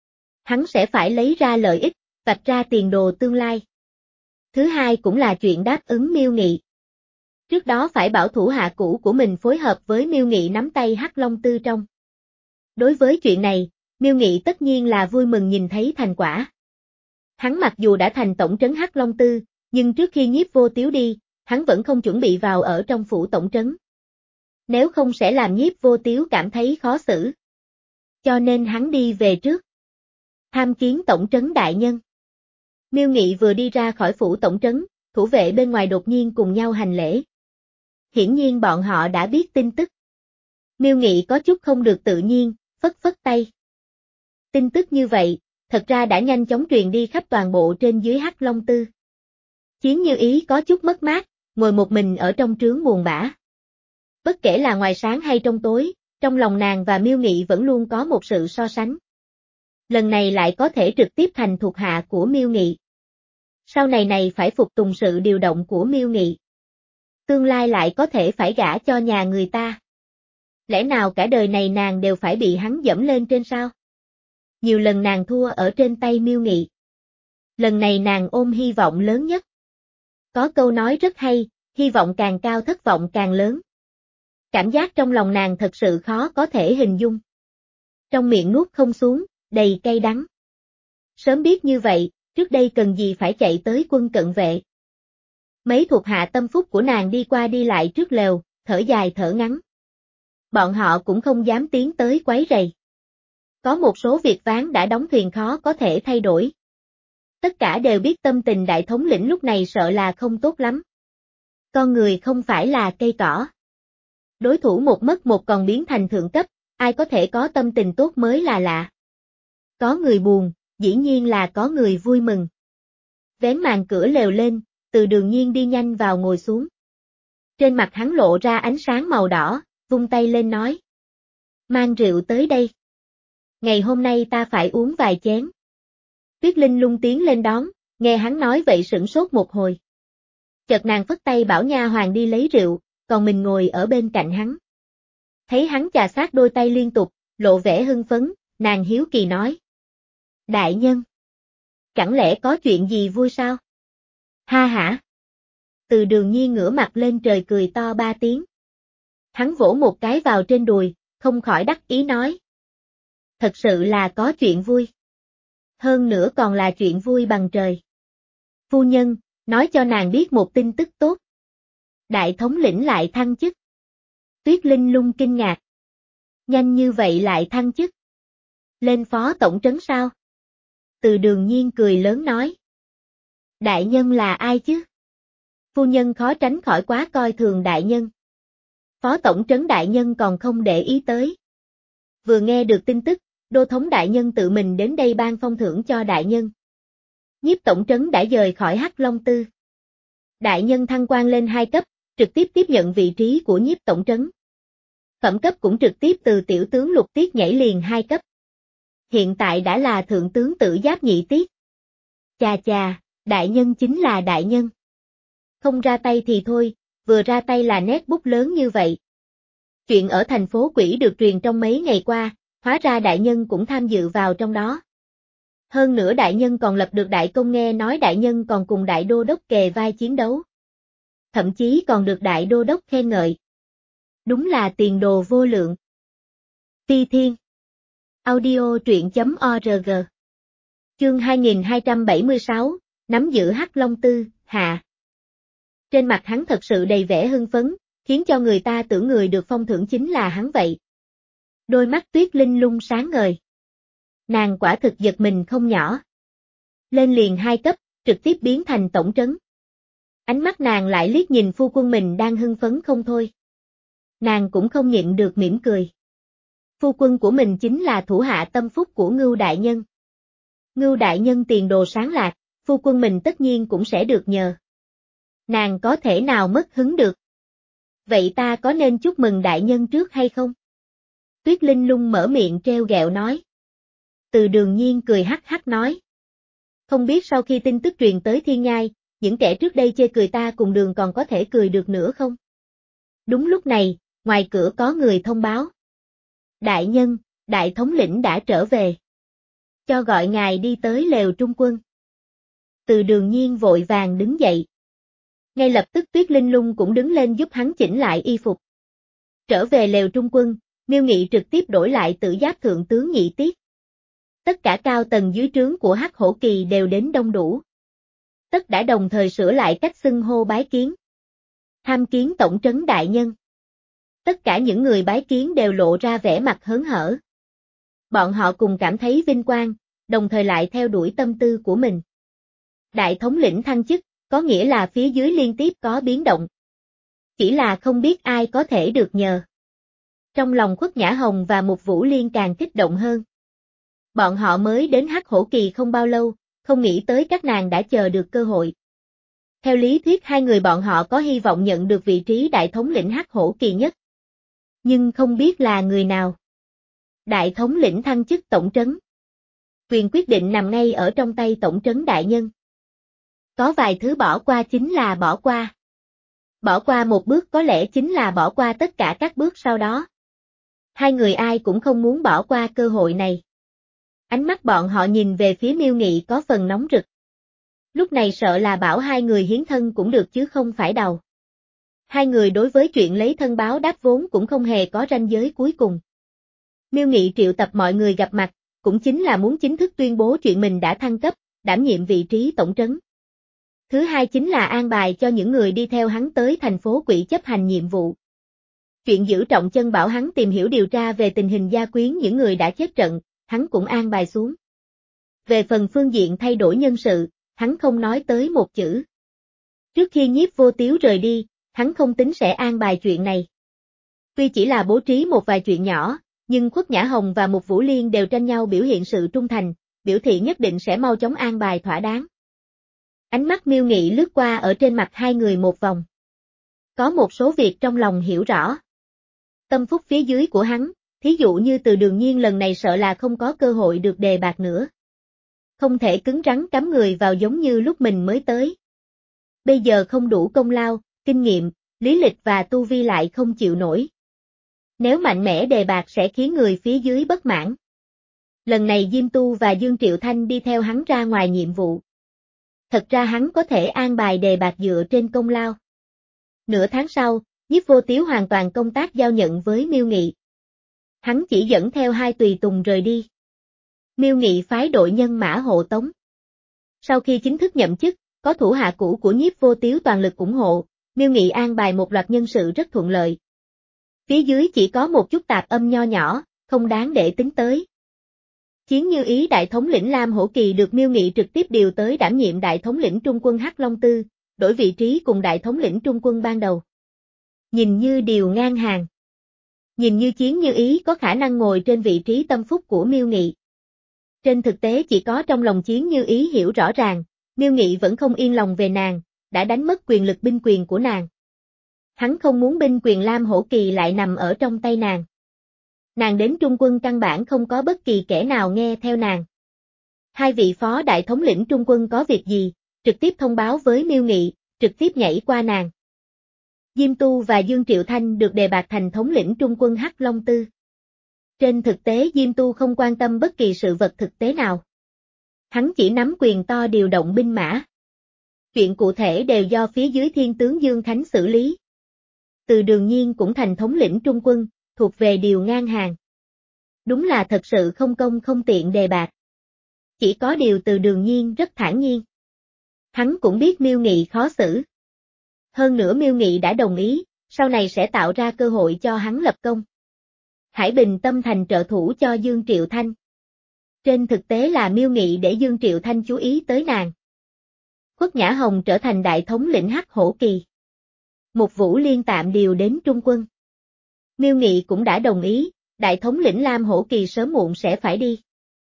A: Hắn sẽ phải lấy ra lợi ích, vạch ra tiền đồ tương lai. Thứ hai cũng là chuyện đáp ứng Miêu Nghị. Trước đó phải bảo thủ hạ cũ của mình phối hợp với Miêu Nghị nắm tay Hắc Long Tư trong. Đối với chuyện này, Miêu Nghị tất nhiên là vui mừng nhìn thấy thành quả. Hắn mặc dù đã thành tổng trấn Hắc Long Tư, nhưng trước khi Nhiếp Vô Tiếu đi, hắn vẫn không chuẩn bị vào ở trong phủ tổng trấn. Nếu không sẽ làm Nhiếp Vô Tiếu cảm thấy khó xử. Cho nên hắn đi về trước. Tham kiến tổng trấn đại nhân. Miêu Nghị vừa đi ra khỏi phủ tổng trấn, thủ vệ bên ngoài đột nhiên cùng nhau hành lễ. Hiển nhiên bọn họ đã biết tin tức. Miêu Nghị có chút không được tự nhiên, phất phất tay. Tin tức như vậy, thật ra đã nhanh chóng truyền đi khắp toàn bộ trên dưới Hắc Long Tư. Chiến Như Ý có chút mất mát, ngồi một mình ở trong trướng buồn bã. Bất kể là ngoài sáng hay trong tối, trong lòng nàng và Miêu Nghị vẫn luôn có một sự so sánh. Lần này lại có thể trực tiếp thành thuộc hạ của Miêu Nghị. Sau này này phải phục tùng sự điều động của Miêu Nghị. Tương lai lại có thể phải gả cho nhà người ta. Lẽ nào cả đời này nàng đều phải bị hắn dẫm lên trên sao? Nhiều lần nàng thua ở trên tay Miêu Nghị. Lần này nàng ôm hy vọng lớn nhất. Có câu nói rất hay, hy vọng càng cao thất vọng càng lớn. Cảm giác trong lòng nàng thật sự khó có thể hình dung. Trong miệng nuốt không xuống, đầy cay đắng. Sớm biết như vậy, trước đây cần gì phải chạy tới quân cận vệ. Mấy thuộc hạ tâm phúc của nàng đi qua đi lại trước lều, thở dài thở ngắn. Bọn họ cũng không dám tiến tới quấy rầy. Có một số việc ván đã đóng thuyền khó có thể thay đổi. Tất cả đều biết tâm tình đại thống lĩnh lúc này sợ là không tốt lắm. Con người không phải là cây cỏ. Đối thủ một mất một còn biến thành thượng cấp, ai có thể có tâm tình tốt mới là lạ. Có người buồn, dĩ nhiên là có người vui mừng. Vén màn cửa lều lên, Từ Đường Nhiên đi nhanh vào ngồi xuống. Trên mặt hắn lộ ra ánh sáng màu đỏ, vung tay lên nói. Mang rượu tới đây. Ngày hôm nay ta phải uống vài chén. Tuyết Linh Lung tiến lên đón, nghe hắn nói vậy sửng sốt một hồi. Chợt nàng phất tay bảo nha hoàn đi lấy rượu, còn mình ngồi ở bên cạnh hắn. Thấy hắn chà sát đôi tay liên tục, lộ vẻ hưng phấn, nàng hiếu kỳ nói. Đại nhân! Chẳng lẽ có chuyện gì vui sao? Ha hả! Từ Đường Nhiên ngửa mặt lên trời cười to ba tiếng. Hắn vỗ một cái vào trên đùi, không khỏi đắc ý nói. Thật sự là có chuyện vui. Hơn nữa còn là chuyện vui bằng trời. Phu nhân, nói cho nàng biết một tin tức tốt. Đại thống lĩnh lại thăng chức. Tuyết Linh Lung kinh ngạc. Nhanh như vậy lại thăng chức. Lên phó tổng trấn sao? Từ Đường Nhiên cười lớn nói. Đại nhân là ai chứ? Phu nhân khó tránh khỏi quá coi thường đại nhân. Phó tổng trấn đại nhân còn không để ý tới. Vừa nghe được tin tức, đô thống đại nhân tự mình đến đây ban phong thưởng cho đại nhân. Nhiếp tổng trấn đã dời khỏi Hắc Long Tư. Đại nhân thăng quan lên hai cấp, trực tiếp tiếp nhận vị trí của nhiếp tổng trấn. Phẩm cấp cũng trực tiếp từ tiểu tướng lục tiết nhảy liền hai cấp. Hiện tại đã là thượng tướng Tử Giáp nhị tiết. Chà chà, đại nhân chính là đại nhân. Không ra tay thì thôi, vừa ra tay là nét bút lớn như vậy. Chuyện ở thành phố Quỷ được truyền trong mấy ngày qua, hóa ra đại nhân cũng tham dự vào trong đó. Hơn nữa đại nhân còn lập được đại công, nghe nói đại nhân còn cùng đại đô đốc kề vai chiến đấu. Thậm chí còn được đại đô đốc khen ngợi. Đúng là tiền đồ vô lượng. Phi Thiên Audio truyện chấm org Chương hai nghìn hai trăm bảy mươi sáu, nắm giữ Hắc Long Tư, hạ. Trên mặt hắn thật sự đầy vẻ hưng phấn, khiến cho người ta tưởng người được phong thưởng chính là hắn vậy. Đôi mắt Tuyết Linh Lung sáng ngời. Nàng quả thực giật mình không nhỏ. Lên liền hai cấp, trực tiếp biến thành tổng trấn. Ánh mắt nàng lại liếc nhìn phu quân mình đang hưng phấn không thôi. Nàng cũng không nhịn được mỉm cười. Phu quân của mình chính là thủ hạ tâm phúc của Ngưu đại nhân. Ngưu đại nhân tiền đồ sáng lạc, phu quân mình tất nhiên cũng sẽ được nhờ. Nàng có thể nào mất hứng được. Vậy ta có nên chúc mừng đại nhân trước hay không? Tuyết Linh Lung mở miệng treo gẹo nói. Từ Đường Nhiên cười hắc hắc nói. Không biết sau khi tin tức truyền tới Thiên Nhai, những kẻ trước đây chê cười ta cùng đường còn có thể cười được nữa không? Đúng lúc này, ngoài cửa có người thông báo. Đại nhân, đại thống lĩnh đã trở về. Cho gọi ngài đi tới lều trung quân. Từ Đường Nhiên vội vàng đứng dậy. Ngay lập tức Tuyết Linh Lung cũng đứng lên giúp hắn chỉnh lại y phục. Trở về lều trung quân, Miêu Nghị trực tiếp đổi lại Tử Giáp thượng tướng nhị tiết. Tất cả cao tầng dưới trướng của Hắc Hổ Kỳ đều đến đông đủ. Tất đã đồng thời sửa lại cách xưng hô bái kiến. Tham kiến tổng trấn đại nhân. Tất cả những người bái kiến đều lộ ra vẻ mặt hớn hở. Bọn họ cùng cảm thấy vinh quang, đồng thời lại theo đuổi tâm tư của mình. Đại thống lĩnh thăng chức, có nghĩa là phía dưới liên tiếp có biến động. Chỉ là không biết ai có thể được nhờ. Trong lòng Khuất Nhã Hồng và Mục Vũ Liên càng kích động hơn. Bọn họ mới đến Hắc Hổ Kỳ không bao lâu, không nghĩ tới các nàng đã chờ được cơ hội. Theo lý thuyết hai người bọn họ có hy vọng nhận được vị trí đại thống lĩnh Hắc Hổ Kỳ nhất. Nhưng không biết là người nào. Đại thống lĩnh thăng chức tổng trấn. Quyền quyết định nằm ngay ở trong tay tổng trấn đại nhân. Có vài thứ bỏ qua chính là bỏ qua. Bỏ qua một bước có lẽ chính là bỏ qua tất cả các bước sau đó. Hai người ai cũng không muốn bỏ qua cơ hội này. Ánh mắt bọn họ nhìn về phía Miêu Nghị có phần nóng rực. Lúc này sợ là bảo hai người hiến thân cũng được chứ không phải đầu. Hai người đối với chuyện lấy thân báo đáp vốn cũng không hề có ranh giới cuối cùng. Miêu Nghị triệu tập mọi người gặp mặt, cũng chính là muốn chính thức tuyên bố chuyện mình đã thăng cấp, đảm nhiệm vị trí tổng trấn. Thứ hai chính là an bài cho những người đi theo hắn tới thành phố Quỷ chấp hành nhiệm vụ. Chuyện giữ trọng chân bảo hắn tìm hiểu điều tra về tình hình gia quyến những người đã chết trận, hắn cũng an bài xuống. Về phần phương diện thay đổi nhân sự, hắn không nói tới một chữ. Trước khi Nhiếp Vô Tiếu rời đi, hắn không tính sẽ an bài chuyện này. Tuy chỉ là bố trí một vài chuyện nhỏ, nhưng Khuất Nhã Hồng và Mục Vũ Liên đều tranh nhau biểu hiện sự trung thành, biểu thị nhất định sẽ mau chóng an bài thỏa đáng. Ánh mắt Miêu Nghị lướt qua ở trên mặt hai người một vòng. Có một số việc trong lòng hiểu rõ. Tâm phúc phía dưới của hắn, thí dụ như Từ Đường Nhiên lần này sợ là không có cơ hội được đề bạt nữa. Không thể cứng rắn cắm người vào giống như lúc mình mới tới. Bây giờ không đủ công lao, kinh nghiệm, lý lịch và tu vi lại không chịu nổi. Nếu mạnh mẽ đề bạt sẽ khiến người phía dưới bất mãn. Lần này Diêm Tu và Dương Triệu Thanh đi theo hắn ra ngoài nhiệm vụ. Thật ra hắn có thể an bài đề bạt dựa trên công lao. Nửa tháng sau, Nhiếp Vô Tiếu hoàn toàn công tác giao nhận với Miêu Nghị. Hắn chỉ dẫn theo hai tùy tùng rời đi. Miêu Nghị phái đội nhân mã hộ tống. Sau khi chính thức nhậm chức, có thủ hạ cũ của Nhiếp Vô Tiếu toàn lực ủng hộ, Miêu Nghị an bài một loạt nhân sự rất thuận lợi. Phía dưới chỉ có một chút tạp âm nho nhỏ, không đáng để tính tới. Chiến Như Ý đại thống lĩnh Lam Hổ Kỳ được Miêu Nghị trực tiếp điều tới đảm nhiệm đại thống lĩnh Trung quân Hắc Long Tư, đổi vị trí cùng đại thống lĩnh Trung quân ban đầu. Nhìn như điều ngang hàng. Nhìn như Chiến Như Ý có khả năng ngồi trên vị trí tâm phúc của Miêu Nghị. Trên thực tế chỉ có trong lòng Chiến Như Ý hiểu rõ ràng, Miêu Nghị vẫn không yên lòng về nàng, đã đánh mất quyền lực binh quyền của nàng. Hắn không muốn binh quyền Lam Hổ Kỳ lại nằm ở trong tay nàng. Nàng đến Trung quân căn bản không có bất kỳ kẻ nào nghe theo nàng. Hai vị phó đại thống lĩnh Trung quân có việc gì, trực tiếp thông báo với Miêu Nghị, trực tiếp nhảy qua nàng. Diêm Tu và Dương Triệu Thanh được đề bạt thành thống lĩnh Trung quân Hắc Long Tư. Trên thực tế Diêm Tu không quan tâm bất kỳ sự vật thực tế nào. Hắn chỉ nắm quyền to điều động binh mã. Chuyện cụ thể đều do phía dưới thiên tướng Dương Khánh xử lý. Từ Đường Nhiên cũng thành thống lĩnh Trung quân, thuộc về điều ngang hàng. Đúng là thật sự không công không tiện đề bạt. Chỉ có điều Từ Đường Nhiên rất thản nhiên. Hắn cũng biết Miêu Nghị khó xử. Hơn nữa Miêu Nghị đã đồng ý, sau này sẽ tạo ra cơ hội cho hắn lập công. Hải Bình Tâm thành trợ thủ cho Dương Triệu Thanh. Trên thực tế là Miêu Nghị để Dương Triệu Thanh chú ý tới nàng. Khuất Nhã Hồng trở thành đại thống lĩnh Hắc Hổ Kỳ. Một Vũ Liên tạm điều đến Trung quân. Miêu Nghị cũng đã đồng ý, đại thống lĩnh Lam Hổ Kỳ sớm muộn sẽ phải đi.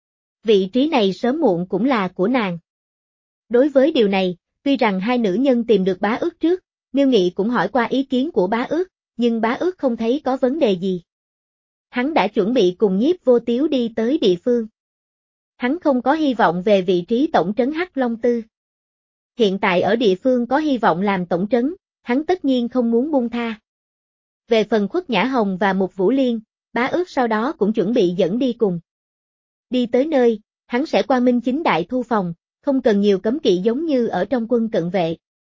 A: Vị trí này sớm muộn cũng là của nàng. Đối với điều này, tuy rằng hai nữ nhân tìm được Bá Ước trước, Miêu Nghị cũng hỏi qua ý kiến của Bá Ước, nhưng Bá Ước không thấy có vấn đề gì. Hắn đã chuẩn bị cùng Nhiếp Vô Tiếu đi tới địa phương. Hắn không có hy vọng về vị trí tổng trấn Hắc Long Tư. Hiện tại ở địa phương có hy vọng làm tổng trấn, hắn tất nhiên không muốn buông tha. Về phần Khuất Nhã Hồng và Mục Vũ Liên, Bá Ước sau đó cũng chuẩn bị dẫn đi cùng. Đi tới nơi, hắn sẽ quang minh chính đại thu phòng, không cần nhiều cấm kỵ giống như ở trong quân cận vệ.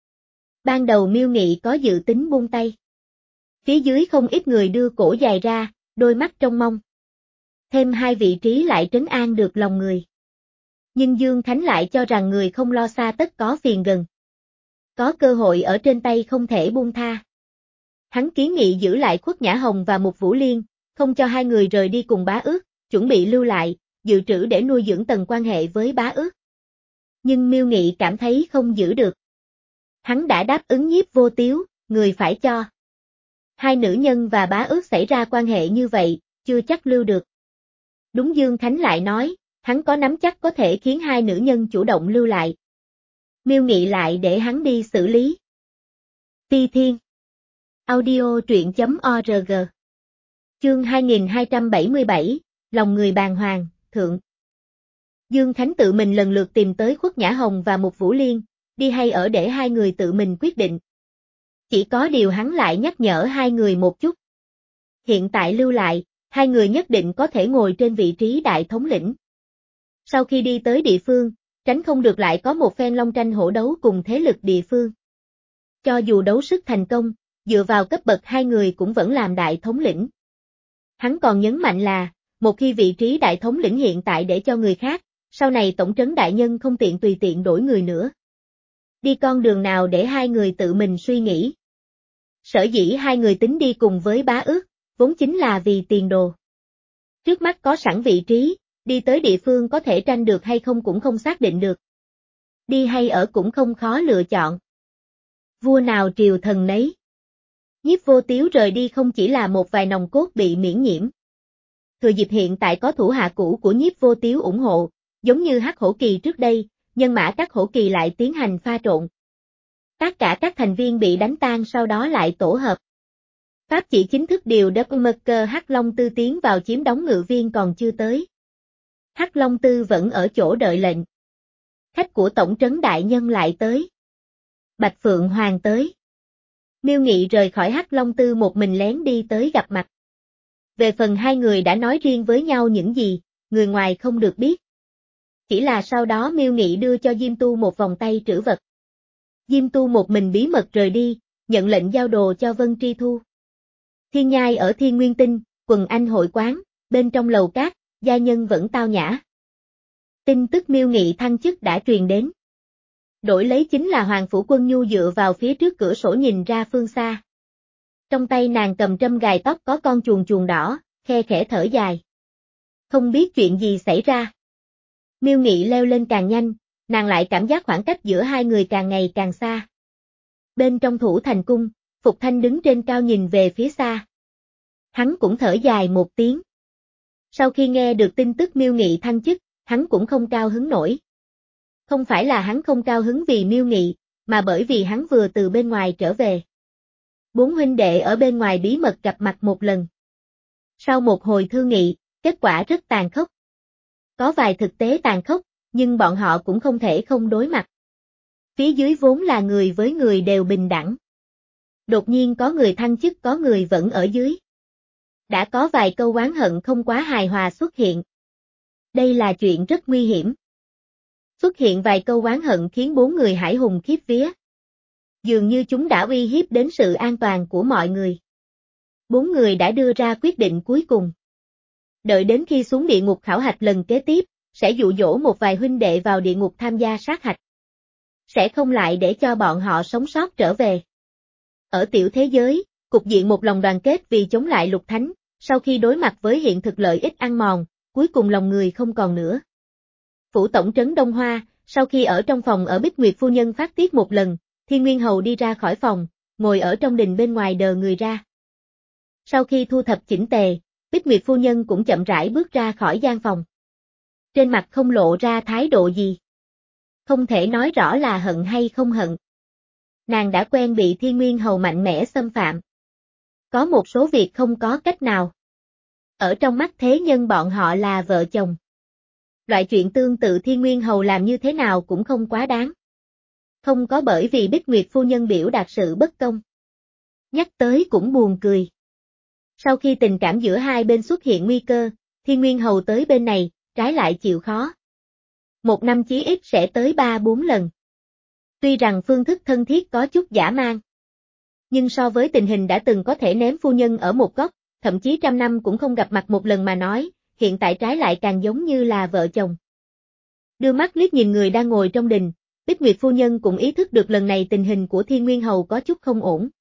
A: Ban đầu Miêu Nghị có dự tính buông tay. Phía dưới không ít người đưa cổ dài ra, đôi mắt trông mong. Thêm hai vị trí lại trấn an được lòng người. Nhưng Dương Khánh lại cho rằng người không lo xa tất có phiền gần. Có cơ hội ở trên tay không thể buông tha. Hắn kiến nghị giữ lại Khuất Nhã Hồng và Mục Vũ Liên, không cho hai người rời đi cùng Bá Ước, chuẩn bị lưu lại, dự trữ để nuôi dưỡng tầng quan hệ với Bá Ước. Nhưng Miêu Nghị cảm thấy không giữ được. Hắn đã đáp ứng Nhiếp Vô Tiếu, người phải cho. Hai nữ nhân và Bá Ước xảy ra quan hệ như vậy, chưa chắc lưu được. Đúng Dương Khánh lại nói, hắn có nắm chắc có thể khiến hai nữ nhân chủ động lưu lại. Miêu Nghị lại để hắn đi xử lý. Ti Thiên Audio truyện chấm org Chương hai nghìn hai trăm bảy mươi bảy, Lòng người bàng hoàng, thượng. Dương Khánh tự mình lần lượt tìm tới Khuất Nhã Hồng và Mục Vũ Liên, đi hay ở để hai người tự mình quyết định. Chỉ có điều hắn lại nhắc nhở hai người một chút. Hiện tại lưu lại, hai người nhất định có thể ngồi trên vị trí đại thống lĩnh. Sau khi đi tới địa phương, tránh không được lại có một phen long tranh hổ đấu cùng thế lực địa phương. Cho dù đấu sức thành công, dựa vào cấp bậc hai người cũng vẫn làm đại thống lĩnh. Hắn còn nhấn mạnh là, một khi vị trí đại thống lĩnh hiện tại để cho người khác, sau này tổng trấn đại nhân không tiện tùy tiện đổi người nữa. Đi con đường nào để hai người tự mình suy nghĩ. Sở dĩ hai người tính đi cùng với Bá Ước, vốn chính là vì tiền đồ. Trước mắt có sẵn vị trí, đi tới địa phương có thể tranh được hay không cũng không xác định được. Đi hay ở cũng không khó lựa chọn. Vua nào triều thần nấy. Nhiếp Vô Tiếu rời đi không chỉ là một vài nòng cốt bị miễn nhiễm. Thừa dịp hiện tại có thủ hạ cũ của Nhiếp Vô Tiếu ủng hộ, giống như Hắc Hổ Kỳ trước đây, nhân mã các hổ kỳ lại tiến hành pha trộn. Tất cả các thành viên bị đánh tan sau đó lại tổ hợp. Pháp chỉ chính thức điều W M K Hắc Long Tư tiến vào chiếm đóng ngự viên còn chưa tới. Hắc Long Tư vẫn ở chỗ đợi lệnh. Khách của tổng trấn đại nhân lại tới. Bạch Phượng Hoàng tới. Miêu Nghị rời khỏi Hắc Long Tư một mình lén đi tới gặp mặt. Về phần hai người đã nói riêng với nhau những gì, người ngoài không được biết. Chỉ là sau đó Miêu Nghị đưa cho Diêm Tu một vòng tay trữ vật. Diêm Tu một mình bí mật rời đi, nhận lệnh giao đồ cho Vân Tri Thu. Thiên nhai ở Thiên Nguyên Tinh, quần anh hội quán, bên trong lầu cát, gia nhân vẫn tao nhã. Tin tức Miêu Nghị thăng chức đã truyền đến. Đổi lấy chính là Hoàng Phủ Quân Nhu dựa vào phía trước cửa sổ nhìn ra phương xa. Trong tay nàng cầm trâm gài tóc có con chuồn chuồn đỏ, khe khẽ thở dài. Không biết chuyện gì xảy ra. Miêu Nghị leo lên càng nhanh, nàng lại cảm giác khoảng cách giữa hai người càng ngày càng xa. Bên trong Thủ Thành Cung, Phục Thanh đứng trên cao nhìn về phía xa. Hắn cũng thở dài một tiếng. Sau khi nghe được tin tức Miêu Nghị thăng chức, hắn cũng không cao hứng nổi. Không phải là hắn không cao hứng vì Miêu Nghị, mà bởi vì hắn vừa từ bên ngoài trở về. Bốn huynh đệ ở bên ngoài bí mật gặp mặt một lần. Sau một hồi thương nghị, kết quả rất tàn khốc. Có vài thực tế tàn khốc, nhưng bọn họ cũng không thể không đối mặt. Phía dưới vốn là người với người đều bình đẳng. Đột nhiên có người thăng chức có người vẫn ở dưới. Đã có vài câu oán hận không quá hài hòa xuất hiện. Đây là chuyện rất nguy hiểm. Xuất hiện vài câu oán hận khiến bốn người Hải Hùng khiếp vía. Dường như chúng đã uy hiếp đến sự an toàn của mọi người. Bốn người đã đưa ra quyết định cuối cùng. Đợi đến khi xuống địa ngục khảo hạch lần kế tiếp, sẽ dụ dỗ một vài huynh đệ vào địa ngục tham gia sát hạch. Sẽ không lại để cho bọn họ sống sót trở về. Ở tiểu thế giới, cục diện một lòng đoàn kết vì chống lại Lục Thánh, sau khi đối mặt với hiện thực lợi ích ăn mòn, cuối cùng lòng người không còn nữa. Phủ tổng trấn Đông Hoa, sau khi ở trong phòng ở Bích Nguyệt phu nhân phát tiết một lần, Thiên Nguyên Hầu đi ra khỏi phòng, ngồi ở trong đình bên ngoài đờ người ra. Sau khi thu thập chỉnh tề, Bích Nguyệt phu nhân cũng chậm rãi bước ra khỏi gian phòng. Trên mặt không lộ ra thái độ gì. Không thể nói rõ là hận hay không hận. Nàng đã quen bị Thiên Nguyên Hầu mạnh mẽ xâm phạm. Có một số việc không có cách nào. Ở trong mắt thế nhân bọn họ là vợ chồng. Loại chuyện tương tự Thiên Nguyên Hầu làm như thế nào cũng không quá đáng. Không có bởi vì Bích Nguyệt phu nhân biểu đạt sự bất công. Nhắc tới cũng buồn cười. Sau khi tình cảm giữa hai bên xuất hiện nguy cơ, Thiên Nguyên Hầu tới bên này, trái lại chịu khó. Một năm chí ít sẽ tới ba bốn lần. Tuy rằng phương thức thân thiết có chút giả mang. Nhưng so với tình hình đã từng có thể ném phu nhân ở một góc, thậm chí trăm năm cũng không gặp mặt một lần mà nói, hiện tại trái lại càng giống như là vợ chồng. Đưa mắt liếc nhìn người đang ngồi trong đình, Bích Nguyệt phu nhân cũng ý thức được lần này tình hình của Thiên Nguyên Hầu có chút không ổn.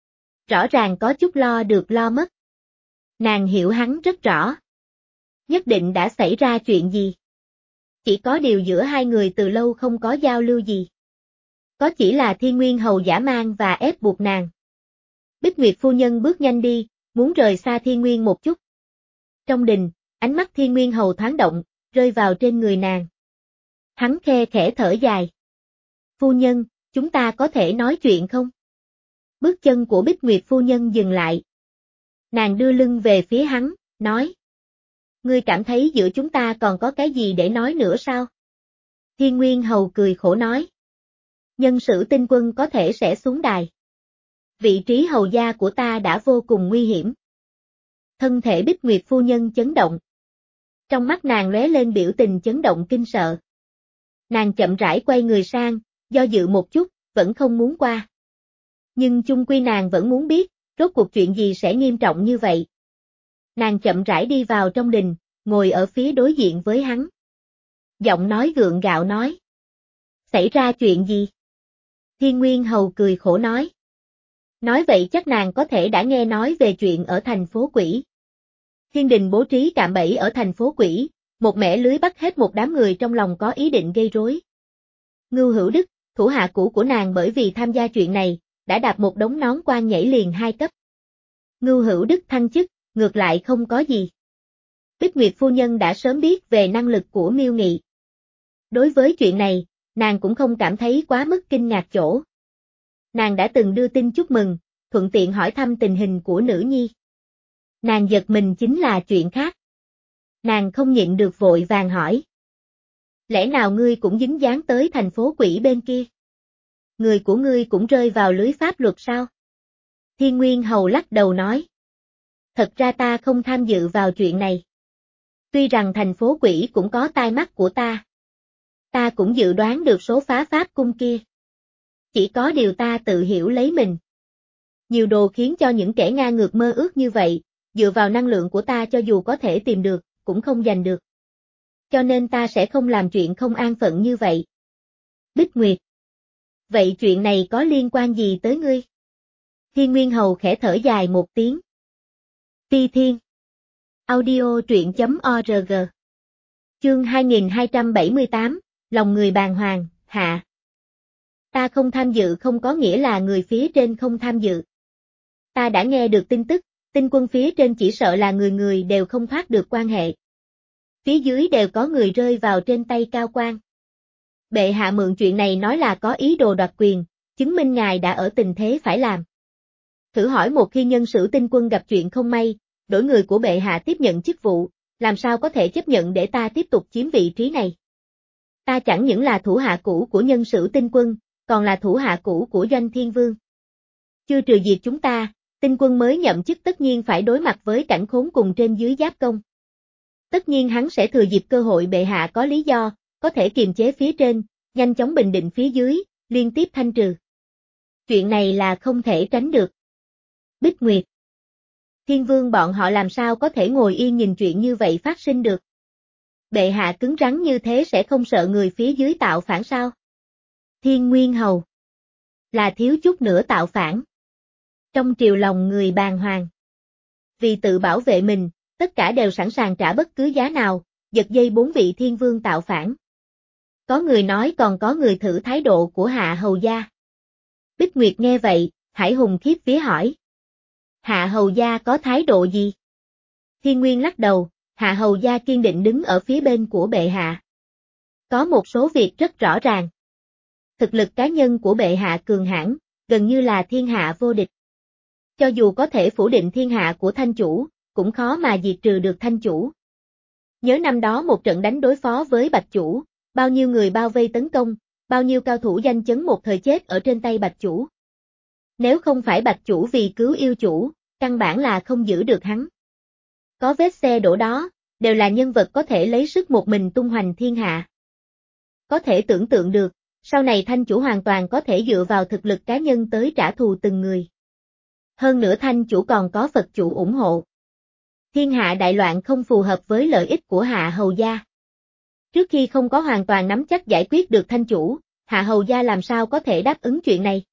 A: Rõ ràng có chút lo được lo mất. Nàng hiểu hắn rất rõ. Nhất định đã xảy ra chuyện gì. Chỉ có điều giữa hai người từ lâu không có giao lưu gì. Có chỉ là Thiên Nguyên Hầu giả mang và ép buộc nàng. Bích Nguyệt phu nhân bước nhanh đi, muốn rời xa Thiên Nguyên một chút. Trong đình, ánh mắt Thiên Nguyên Hầu thoáng động, rơi vào trên người nàng. Hắn khe khẽ thở dài. Phu nhân, chúng ta có thể nói chuyện không? Bước chân của Bích Nguyệt phu nhân dừng lại. Nàng đưa lưng về phía hắn, nói. Ngươi cảm thấy giữa chúng ta còn có cái gì để nói nữa sao? Thiên Nguyên Hầu cười khổ nói. Nhân sử tinh quân có thể sẽ xuống đài. Vị trí hầu gia của ta đã vô cùng nguy hiểm. Thân thể Bích Nguyệt phu nhân chấn động. Trong mắt nàng lóe lên biểu tình chấn động kinh sợ. Nàng chậm rãi quay người sang, do dự một chút, vẫn không muốn qua. Nhưng chung quy nàng vẫn muốn biết, rốt cuộc chuyện gì sẽ nghiêm trọng như vậy. Nàng chậm rãi đi vào trong đình, ngồi ở phía đối diện với hắn. Giọng nói gượng gạo nói. Xảy ra chuyện gì? Thiên Nguyên Hầu cười khổ nói. Nói vậy chắc nàng có thể đã nghe nói về chuyện ở thành phố Quỷ. Thiên đình bố trí cạm bẫy ở thành phố Quỷ, một mẻ lưới bắt hết một đám người trong lòng có ý định gây rối. Ngưu Hữu Đức, thủ hạ cũ của nàng bởi vì tham gia chuyện này, đã đạp một đống nón quan nhảy liền hai cấp. Ngưu Hữu Đức thăng chức, ngược lại không có gì. Bích Nguyệt phu nhân đã sớm biết về năng lực của Miêu Nghị. Đối với chuyện này, nàng cũng không cảm thấy quá mức kinh ngạc chỗ. Nàng đã từng đưa tin chúc mừng, thuận tiện hỏi thăm tình hình của nữ nhi. Nàng giật mình chính là chuyện khác. Nàng không nhịn được vội vàng hỏi. Lẽ nào ngươi cũng dính dáng tới thành phố Quỷ bên kia? Người của ngươi cũng rơi vào lưới pháp luật sao? Thiên Nguyên Hầu lắc đầu nói. Thật ra ta không tham dự vào chuyện này. Tuy rằng thành phố Quỷ cũng có tai mắt của ta. Ta cũng dự đoán được số phá pháp cung kia. Chỉ có điều ta tự hiểu lấy mình. Nhiều đồ khiến cho những kẻ ngang ngược mơ ước như vậy, dựa vào năng lượng của ta cho dù có thể tìm được, cũng không giành được. Cho nên ta sẽ không làm chuyện không an phận như vậy. Bích Nguyệt. Vậy chuyện này có liên quan gì tới ngươi? Thiên Nguyên Hầu khẽ thở dài một tiếng. Phi Thiên. Audio truyện.org. Chương hai nghìn hai trăm bảy mươi tám, lòng người bàng hoàng, hạ. Ta không tham dự không có nghĩa là người phía trên không tham dự. Ta đã nghe được tin tức, tinh quân phía trên chỉ sợ là người người đều không thoát được quan hệ. Phía dưới đều có người rơi vào trên tay cao quan. Bệ hạ mượn chuyện này nói là có ý đồ đoạt quyền, chứng minh ngài đã ở tình thế phải làm. Thử hỏi một khi nhân sử tinh quân gặp chuyện không may, đổi người của bệ hạ tiếp nhận chức vụ, làm sao có thể chấp nhận để ta tiếp tục chiếm vị trí này? Ta chẳng những là thủ hạ cũ của nhân sử tinh quân, còn là thủ hạ cũ của Doanh Thiên Vương. Chưa trừ diệt chúng ta, tinh quân mới nhậm chức tất nhiên phải đối mặt với cảnh khốn cùng trên dưới giáp công. Tất nhiên hắn sẽ thừa dịp cơ hội bệ hạ có lý do, có thể kiềm chế phía trên, nhanh chóng bình định phía dưới, liên tiếp thanh trừ. Chuyện này là không thể tránh được. Bích Nguyệt. Thiên Vương bọn họ làm sao có thể ngồi yên nhìn chuyện như vậy phát sinh được? Bệ hạ cứng rắn như thế sẽ không sợ người phía dưới tạo phản sao? Thiên Nguyên Hầu. Là thiếu chút nữa tạo phản. Trong triều lòng người bàng hoàng. Vì tự bảo vệ mình, tất cả đều sẵn sàng trả bất cứ giá nào, giật dây bốn vị thiên vương tạo phản. Có người nói còn có người thử thái độ của Hạ Hầu Gia. Bích Nguyệt nghe vậy, Hải Hùng khiếp vía hỏi. Hạ Hầu Gia có thái độ gì? Thiên Nguyên lắc đầu, Hạ Hầu Gia kiên định đứng ở phía bên của bệ hạ. Có một số việc rất rõ ràng. Thực lực cá nhân của bệ hạ cường hãn, gần như là thiên hạ vô địch. Cho dù có thể phủ định thiên hạ của thanh chủ, cũng khó mà diệt trừ được thanh chủ. Nhớ năm đó một trận đánh đối phó với Bạch Chủ, bao nhiêu người bao vây tấn công, bao nhiêu cao thủ danh chấn một thời chết ở trên tay Bạch Chủ. Nếu không phải Bạch Chủ vì cứu yêu chủ, căn bản là không giữ được hắn. Có vết xe đổ đó, đều là nhân vật có thể lấy sức một mình tung hoành thiên hạ. Có thể tưởng tượng được, sau này thanh chủ hoàn toàn có thể dựa vào thực lực cá nhân tới trả thù từng người. Hơn nữa thanh chủ còn có Phật chủ ủng hộ. Thiên hạ đại loạn không phù hợp với lợi ích của Hạ Hầu Gia. Trước khi không có hoàn toàn nắm chắc giải quyết được thanh chủ, Hạ Hầu Gia làm sao có thể đáp ứng chuyện này.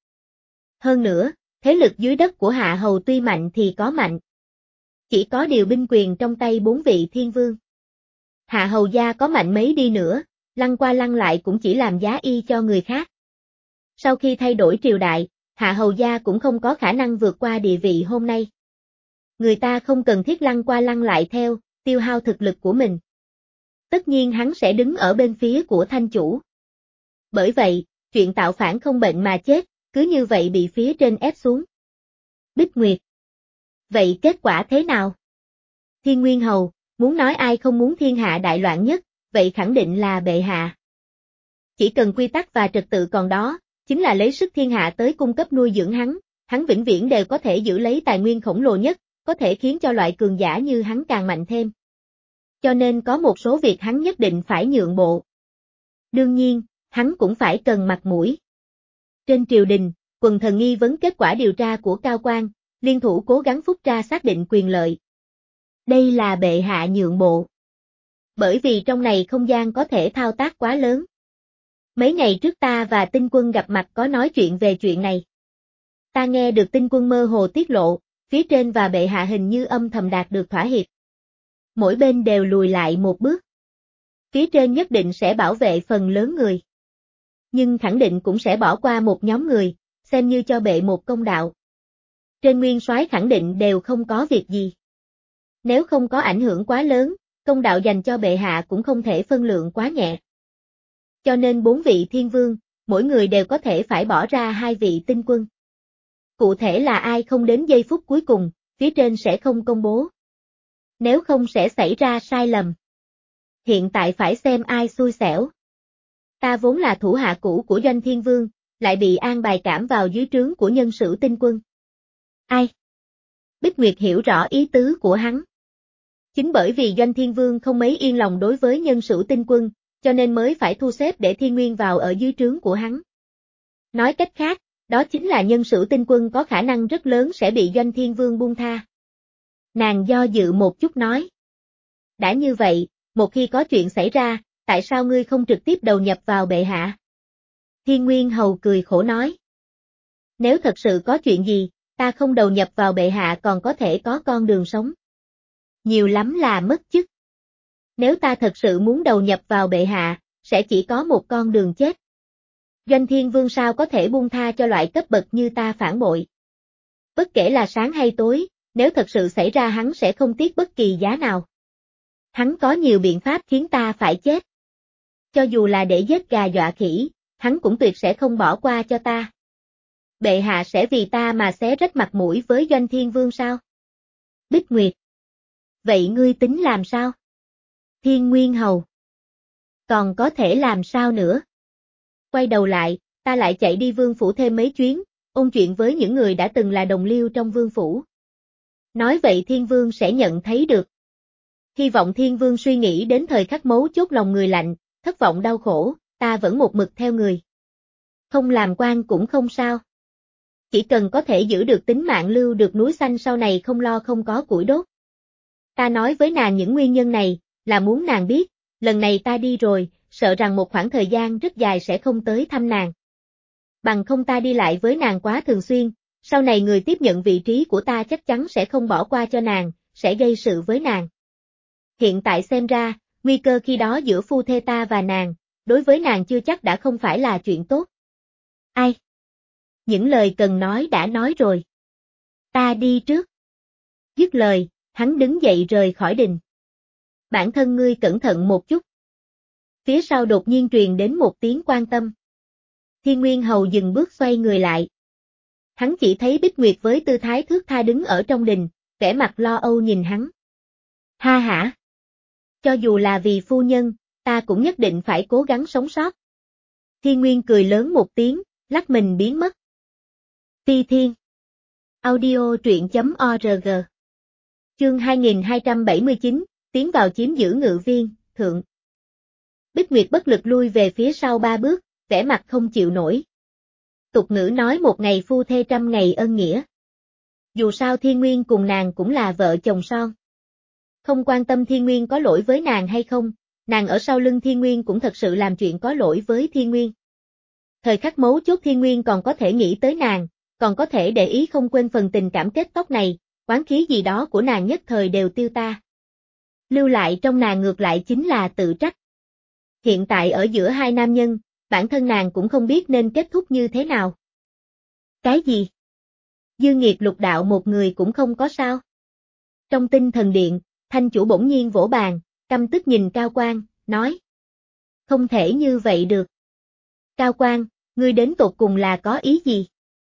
A: Hơn nữa, thế lực dưới đất của Hạ Hầu tuy mạnh thì có mạnh. Chỉ có điều binh quyền trong tay bốn vị thiên vương. Hạ Hầu Gia có mạnh mấy đi nữa, lăn qua lăn lại cũng chỉ làm giá y cho người khác. Sau khi thay đổi triều đại, Hạ Hầu Gia cũng không có khả năng vượt qua địa vị hôm nay. Người ta không cần thiết lăn qua lăn lại theo, tiêu hao thực lực của mình. Tất nhiên hắn sẽ đứng ở bên phía của thanh chủ. Bởi vậy, chuyện tạo phản không bệnh mà chết, cứ như vậy bị phía trên ép xuống. Bích Nguyệt. Vậy kết quả thế nào? Thiên Nguyên Hầu, muốn nói ai không muốn thiên hạ đại loạn nhất, vậy khẳng định là bệ hạ. Chỉ cần quy tắc và trật tự còn đó, chính là lấy sức thiên hạ tới cung cấp nuôi dưỡng hắn, hắn vĩnh viễn đều có thể giữ lấy tài nguyên khổng lồ nhất, có thể khiến cho loại cường giả như hắn càng mạnh thêm. Cho nên có một số việc hắn nhất định phải nhượng bộ. Đương nhiên, hắn cũng phải cần mặt mũi. Trên triều đình, quần thần nghi vấn kết quả điều tra của cao quan, liên thủ cố gắng phúc tra xác định quyền lợi. Đây là bệ hạ nhượng bộ. Bởi vì trong này không gian có thể thao tác quá lớn. Mấy ngày trước ta và tinh quân gặp mặt có nói chuyện về chuyện này. Ta nghe được tinh quân mơ hồ tiết lộ, phía trên và bệ hạ hình như âm thầm đạt được thỏa hiệp. Mỗi bên đều lùi lại một bước. Phía trên nhất định sẽ bảo vệ phần lớn người. Nhưng khẳng định cũng sẽ bỏ qua một nhóm người, xem như cho bệ một công đạo. Trên nguyên soái khẳng định đều không có việc gì. Nếu không có ảnh hưởng quá lớn, công đạo dành cho bệ hạ cũng không thể phân lượng quá nhẹ. Cho nên bốn vị thiên vương, mỗi người đều có thể phải bỏ ra hai vị tinh quân. Cụ thể là ai không đến giây phút cuối cùng, phía trên sẽ không công bố. Nếu không sẽ xảy ra sai lầm. Hiện tại phải xem ai xui xẻo. Ta vốn là thủ hạ cũ của Doanh Thiên Vương, lại bị an bài cảm vào dưới trướng của nhân sử tinh quân. Ai? Bích Nguyệt hiểu rõ ý tứ của hắn. Chính bởi vì Doanh Thiên Vương không mấy yên lòng đối với nhân sử tinh quân, cho nên mới phải thu xếp để Thiên Nguyên vào ở dưới trướng của hắn. Nói cách khác, đó chính là nhân Sửu tinh quân có khả năng rất lớn sẽ bị Doanh Thiên Vương buông tha. Nàng do dự một chút nói. Đã như vậy, một khi có chuyện xảy ra, tại sao ngươi không trực tiếp đầu nhập vào bệ hạ? Thiên Nguyên Hầu cười khổ nói. Nếu thật sự có chuyện gì, ta không đầu nhập vào bệ hạ còn có thể có con đường sống. Nhiều lắm là mất chức. Nếu ta thật sự muốn đầu nhập vào bệ hạ, sẽ chỉ có một con đường chết. Doanh Thiên Vương sao có thể buông tha cho loại cấp bậc như ta phản bội. Bất kể là sáng hay tối, nếu thật sự xảy ra hắn sẽ không tiếc bất kỳ giá nào. Hắn có nhiều biện pháp khiến ta phải chết. Cho dù là để giết gà dọa khỉ, hắn cũng tuyệt sẽ không bỏ qua cho ta. Bệ hạ sẽ vì ta mà xé rách mặt mũi với Doanh Thiên Vương sao? Bích Nguyệt. Vậy ngươi tính làm sao? Thiên Nguyên Hầu. Còn có thể làm sao nữa? Quay đầu lại, ta lại chạy đi vương phủ thêm mấy chuyến, ôn chuyện với những người đã từng là đồng liêu trong vương phủ. Nói vậy Thiên Vương sẽ nhận thấy được. Hy vọng Thiên Vương suy nghĩ đến thời khắc mấu chốt lòng người lạnh, thất vọng đau khổ, ta vẫn một mực theo người. Không làm quan cũng không sao. Chỉ cần có thể giữ được tính mạng lưu được núi xanh sau này không lo không có củi đốt. Ta nói với nàng những nguyên nhân này, là muốn nàng biết, lần này ta đi rồi, sợ rằng một khoảng thời gian rất dài sẽ không tới thăm nàng. Bằng không ta đi lại với nàng quá thường xuyên, sau này người tiếp nhận vị trí của ta chắc chắn sẽ không bỏ qua cho nàng, sẽ gây sự với nàng. Hiện tại xem ra, nguy cơ khi đó giữa phu thê ta và nàng, đối với nàng chưa chắc đã không phải là chuyện tốt. Ai? Những lời cần nói đã nói rồi. Ta đi trước. Dứt lời, hắn đứng dậy rời khỏi đình. Bản thân ngươi cẩn thận một chút. Phía sau đột nhiên truyền đến một tiếng quan tâm. Thiên Nguyên Hầu dừng bước xoay người lại. Hắn chỉ thấy Bích Nguyệt với tư thái thướt tha đứng ở trong đình, vẻ mặt lo âu nhìn hắn. Ha hả? Cho dù là vì phu nhân, ta cũng nhất định phải cố gắng sống sót. Thiên Nguyên cười lớn một tiếng, lắc mình biến mất. Phi Thiên. Audio truyện chấm org. Chương hai nghìn hai trăm bảy mươi chín, tiến vào chiếm giữ ngự viên, thượng. Bích Nguyệt bất lực lui về phía sau ba bước, vẻ mặt không chịu nổi. Tục ngữ nói một ngày phu thê trăm ngày ân nghĩa. Dù sao Thiên Nguyên cùng nàng cũng là vợ chồng son. Không quan tâm Thiên Nguyên có lỗi với nàng hay không, nàng ở sau lưng Thiên Nguyên cũng thật sự làm chuyện có lỗi với Thiên Nguyên. Thời khắc mấu chốt Thiên Nguyên còn có thể nghĩ tới nàng, còn có thể để ý không quên phần tình cảm kết tóc này, oán khí gì đó của nàng nhất thời đều tiêu ta. Lưu lại trong nàng ngược lại chính là tự trách. Hiện tại ở giữa hai nam nhân, bản thân nàng cũng không biết nên kết thúc như thế nào. Cái gì? Dư nghiệt lục đạo một người cũng không có sao? Trong tinh thần điện, thanh chủ bỗng nhiên vỗ bàn, căm tức nhìn Cao Quang, nói. Không thể như vậy được. Cao Quang, ngươi đến tột cùng là có ý gì?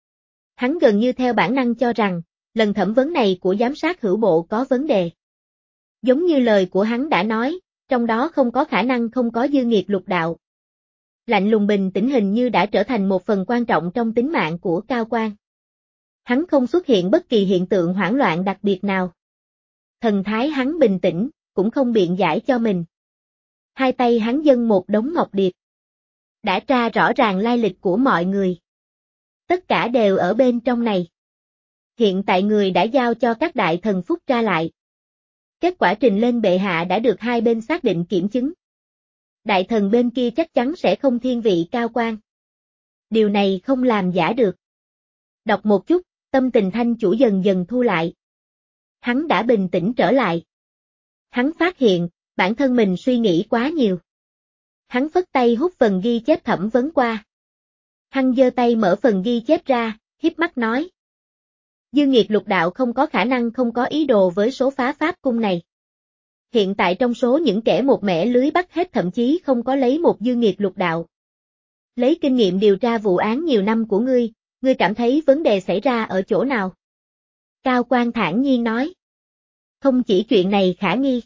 A: Hắn gần như theo bản năng cho rằng, lần thẩm vấn này của giám sát hữu bộ có vấn đề. Giống như lời của hắn đã nói, trong đó không có khả năng không có dư nghiệt lục đạo. Lạnh lùng bình tĩnh hình như đã trở thành một phần quan trọng trong tính mạng của Cao Quang. Hắn không xuất hiện bất kỳ hiện tượng hoảng loạn đặc biệt nào. Thần thái hắn bình tĩnh, cũng không biện giải cho mình. Hai tay hắn dâng một đống ngọc điệp. Đã tra rõ ràng lai lịch của mọi người. Tất cả đều ở bên trong này. Hiện tại người đã giao cho các đại thần phúc tra lại. Kết quả trình lên bệ hạ đã được hai bên xác định kiểm chứng. Đại thần bên kia chắc chắn sẽ không thiên vị Cao Quang. Điều này không làm giả được. Đọc một chút, tâm tình thanh chủ dần dần thu lại. Hắn đã bình tĩnh trở lại. Hắn phát hiện, bản thân mình suy nghĩ quá nhiều. Hắn phất tay hút phần ghi chép thẩm vấn qua. Hắn giơ tay mở phần ghi chép ra, hiếp mắt nói. Dư nghiệt lục đạo không có khả năng không có ý đồ với số phá pháp cung này. Hiện tại trong số những kẻ một mẻ lưới bắt hết thậm chí không có lấy một dư nghiệt lục đạo. Lấy kinh nghiệm điều tra vụ án nhiều năm của ngươi, ngươi cảm thấy vấn đề xảy ra ở chỗ nào? Cao Quang thản nhiên nói. Không chỉ chuyện này khả nghi.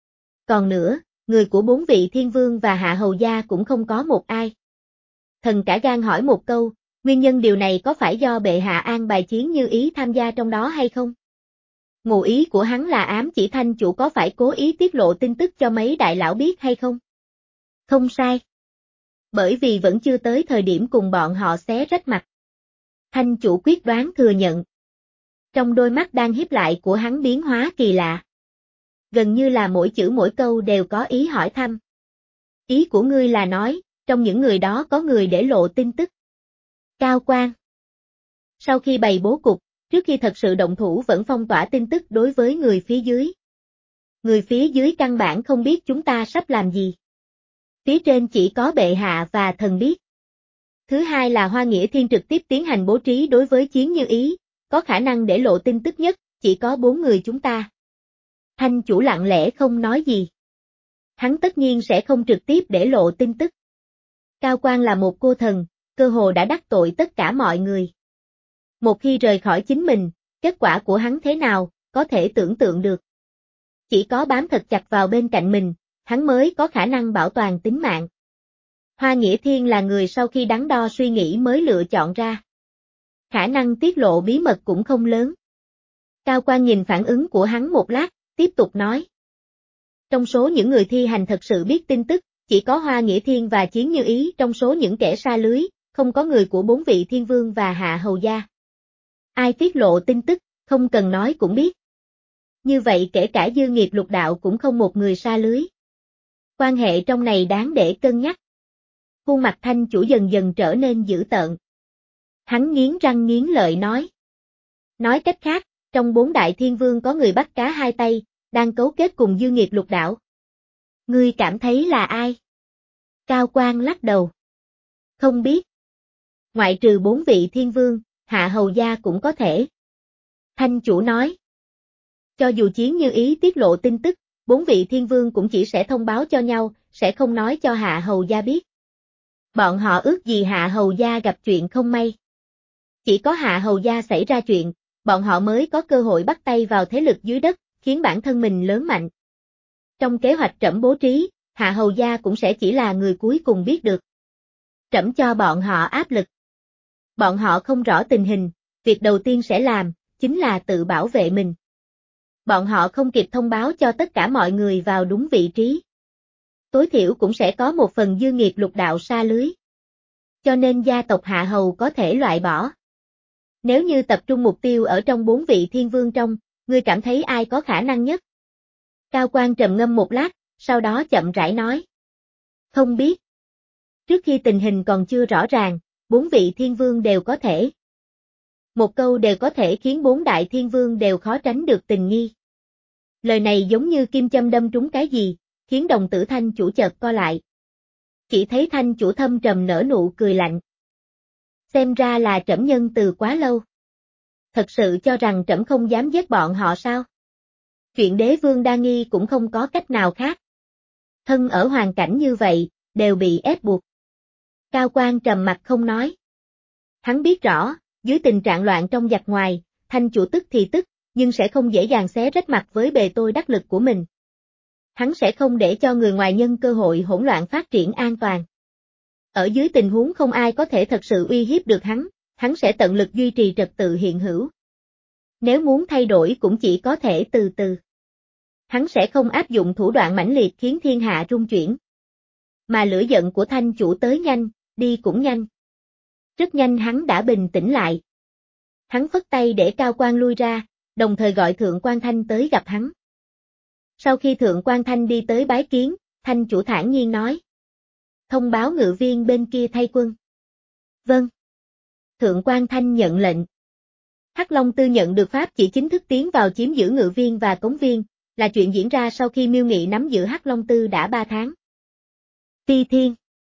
A: Còn nữa, người của bốn vị thiên vương và hạ hầu gia cũng không có một ai. Thần cả gan hỏi một câu, nguyên nhân điều này có phải do bệ hạ an bài Chiến Như Ý tham gia trong đó hay không? Ngụ ý của hắn là ám chỉ thanh chủ có phải cố ý tiết lộ tin tức cho mấy đại lão biết hay không? Không sai. Bởi vì vẫn chưa tới thời điểm cùng bọn họ xé rách mặt. Thanh chủ quyết đoán thừa nhận. Trong đôi mắt đang híp lại của hắn biến hóa kỳ lạ. Gần như là mỗi chữ mỗi câu đều có ý hỏi thăm. Ý của ngươi là nói, trong những người đó có người để lộ tin tức. Cao Quang. Sau khi bày bố cục, trước khi thật sự động thủ vẫn phong tỏa tin tức đối với người phía dưới. Người phía dưới căn bản không biết chúng ta sắp làm gì. Phía trên chỉ có bệ hạ và thần biết. Thứ hai là Hoa Nghĩa Thiên trực tiếp tiến hành bố trí đối với Chiến Như Ý, có khả năng để lộ tin tức nhất, chỉ có bốn người chúng ta. Thanh chủ lặng lẽ không nói gì. Hắn tất nhiên sẽ không trực tiếp để lộ tin tức. Cao Quang là một cô thần, cơ hồ đã đắc tội tất cả mọi người. Một khi rời khỏi chính mình, kết quả của hắn thế nào, có thể tưởng tượng được. Chỉ có bám thật chặt vào bên cạnh mình, hắn mới có khả năng bảo toàn tính mạng. Hoa Nghĩa Thiên là người sau khi đắn đo suy nghĩ mới lựa chọn ra. Khả năng tiết lộ bí mật cũng không lớn. Cao Quang nhìn phản ứng của hắn một lát, tiếp tục nói. Trong số những người thi hành thật sự biết tin tức, chỉ có Hoa Nghĩa Thiên và Chiến Như Ý, trong số những kẻ sa lưới, không có người của bốn vị thiên vương và hạ hầu gia. Ai tiết lộ tin tức, không cần nói cũng biết. Như vậy kể cả dư nghiệp lục đạo cũng không một người sa lưới. Quan hệ trong này đáng để cân nhắc. Khuôn mặt Thanh chủ dần dần trở nên dữ tợn. Hắn nghiến răng nghiến lợi nói. Nói cách khác, trong bốn đại thiên vương có người bắt cá hai tay, đang cấu kết cùng dư nghiệp lục đạo. Ngươi cảm thấy là ai? Cao Quang lắc đầu. Không biết. Ngoại trừ bốn vị thiên vương, hạ hầu gia cũng có thể. Thanh chủ nói. Cho dù Chiến Như Ý tiết lộ tin tức, bốn vị thiên vương cũng chỉ sẽ thông báo cho nhau, sẽ không nói cho hạ hầu gia biết. Bọn họ ước gì hạ hầu gia gặp chuyện không may. Chỉ có hạ hầu gia xảy ra chuyện, bọn họ mới có cơ hội bắt tay vào thế lực dưới đất, khiến bản thân mình lớn mạnh. Trong kế hoạch trẫm bố trí, hạ hầu gia cũng sẽ chỉ là người cuối cùng biết được. Trẫm cho bọn họ áp lực. Bọn họ không rõ tình hình, việc đầu tiên sẽ làm, chính là tự bảo vệ mình. Bọn họ không kịp thông báo cho tất cả mọi người vào đúng vị trí. Tối thiểu cũng sẽ có một phần dư nghiệp lục đạo sa lưới. Cho nên gia tộc hạ hầu có thể loại bỏ. Nếu như tập trung mục tiêu ở trong bốn vị thiên vương trong, ngươi cảm thấy ai có khả năng nhất? Cao Quang trầm ngâm một lát, sau đó chậm rãi nói. Không biết. Trước khi tình hình còn chưa rõ ràng, bốn vị thiên vương đều có thể. Một câu đều có thể khiến bốn đại thiên vương đều khó tránh được tình nghi. Lời này giống như kim châm đâm trúng cái gì, khiến đồng tử Thanh chủ chợt co lại. Chỉ thấy Thanh chủ thâm trầm nở nụ cười lạnh. Xem ra là trẫm nhân từ quá lâu. Thật sự cho rằng trẫm không dám giết bọn họ sao? Chuyện đế vương đa nghi cũng không có cách nào khác. Thân ở hoàn cảnh như vậy, đều bị ép buộc. Cao Quang trầm mặt không nói. Hắn biết rõ, dưới tình trạng loạn trong giặc ngoài, Thanh chủ tức thì tức, nhưng sẽ không dễ dàng xé rách mặt với bề tôi đắc lực của mình. Hắn sẽ không để cho người ngoài nhân cơ hội hỗn loạn phát triển an toàn. Ở dưới tình huống không ai có thể thật sự uy hiếp được hắn, hắn sẽ tận lực duy trì trật tự hiện hữu. Nếu muốn thay đổi cũng chỉ có thể từ từ. Hắn sẽ không áp dụng thủ đoạn mãnh liệt khiến thiên hạ rung chuyển. Mà lửa giận của Thanh chủ tới nhanh, đi cũng nhanh. Rất nhanh hắn đã bình tĩnh lại. Hắn phất tay để Cao Quang lui ra, đồng thời gọi Thượng Quan Thanh tới gặp hắn. Sau khi Thượng Quan Thanh đi tới bái kiến, Thanh chủ thản nhiên nói. Thông báo ngự viên bên kia thay quân. Vâng. Thượng Quan Thanh nhận lệnh. Hắc Long Tư nhận được pháp chỉ chính thức tiến vào chiếm giữ ngự viên và cống viên, là chuyện diễn ra sau khi Miêu Nghị nắm giữ Hắc Long Tư đã ba tháng. Ti Thiên.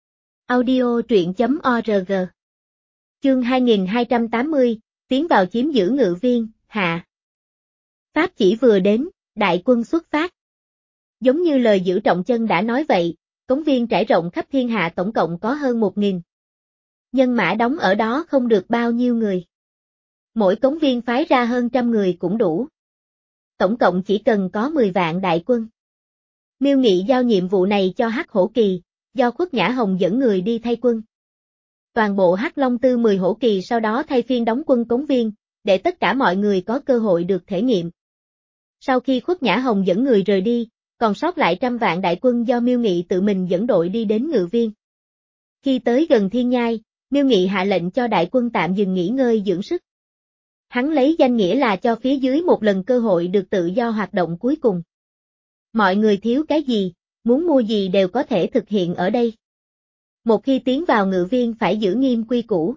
A: Audio truyện chấm org. Chương hai nghìn hai trăm tám mươi, tiến vào chiếm giữ ngự viên, hạ. Pháp chỉ vừa đến, đại quân xuất phát. Giống như lời Giữ Trọng Chân đã nói vậy, cống viên trải rộng khắp thiên hạ tổng cộng có hơn một nghìn. Nhân mã đóng ở đó không được bao nhiêu người. Mỗi cống viên phái ra hơn trăm người cũng đủ. Tổng cộng chỉ cần có mười vạn đại quân. Miêu Nghị giao nhiệm vụ này cho Hắc Hổ Kỳ, do Khuất Nhã Hồng dẫn người đi thay quân. Toàn bộ Hắc Long Tư mười hổ kỳ sau đó thay phiên đóng quân cống viên, để tất cả mọi người có cơ hội được thể nghiệm. Sau khi Khuất Nhã Hồng dẫn người rời đi, còn sót lại trăm vạn đại quân do Miêu Nghị tự mình dẫn đội đi đến ngự viên. Khi tới gần Thiên Nhai, Miêu Nghị hạ lệnh cho đại quân tạm dừng nghỉ ngơi dưỡng sức. Hắn lấy danh nghĩa là cho phía dưới một lần cơ hội được tự do hoạt động cuối cùng. Mọi người thiếu cái gì, muốn mua gì đều có thể thực hiện ở đây. Một khi tiến vào ngự viên phải giữ nghiêm quy củ.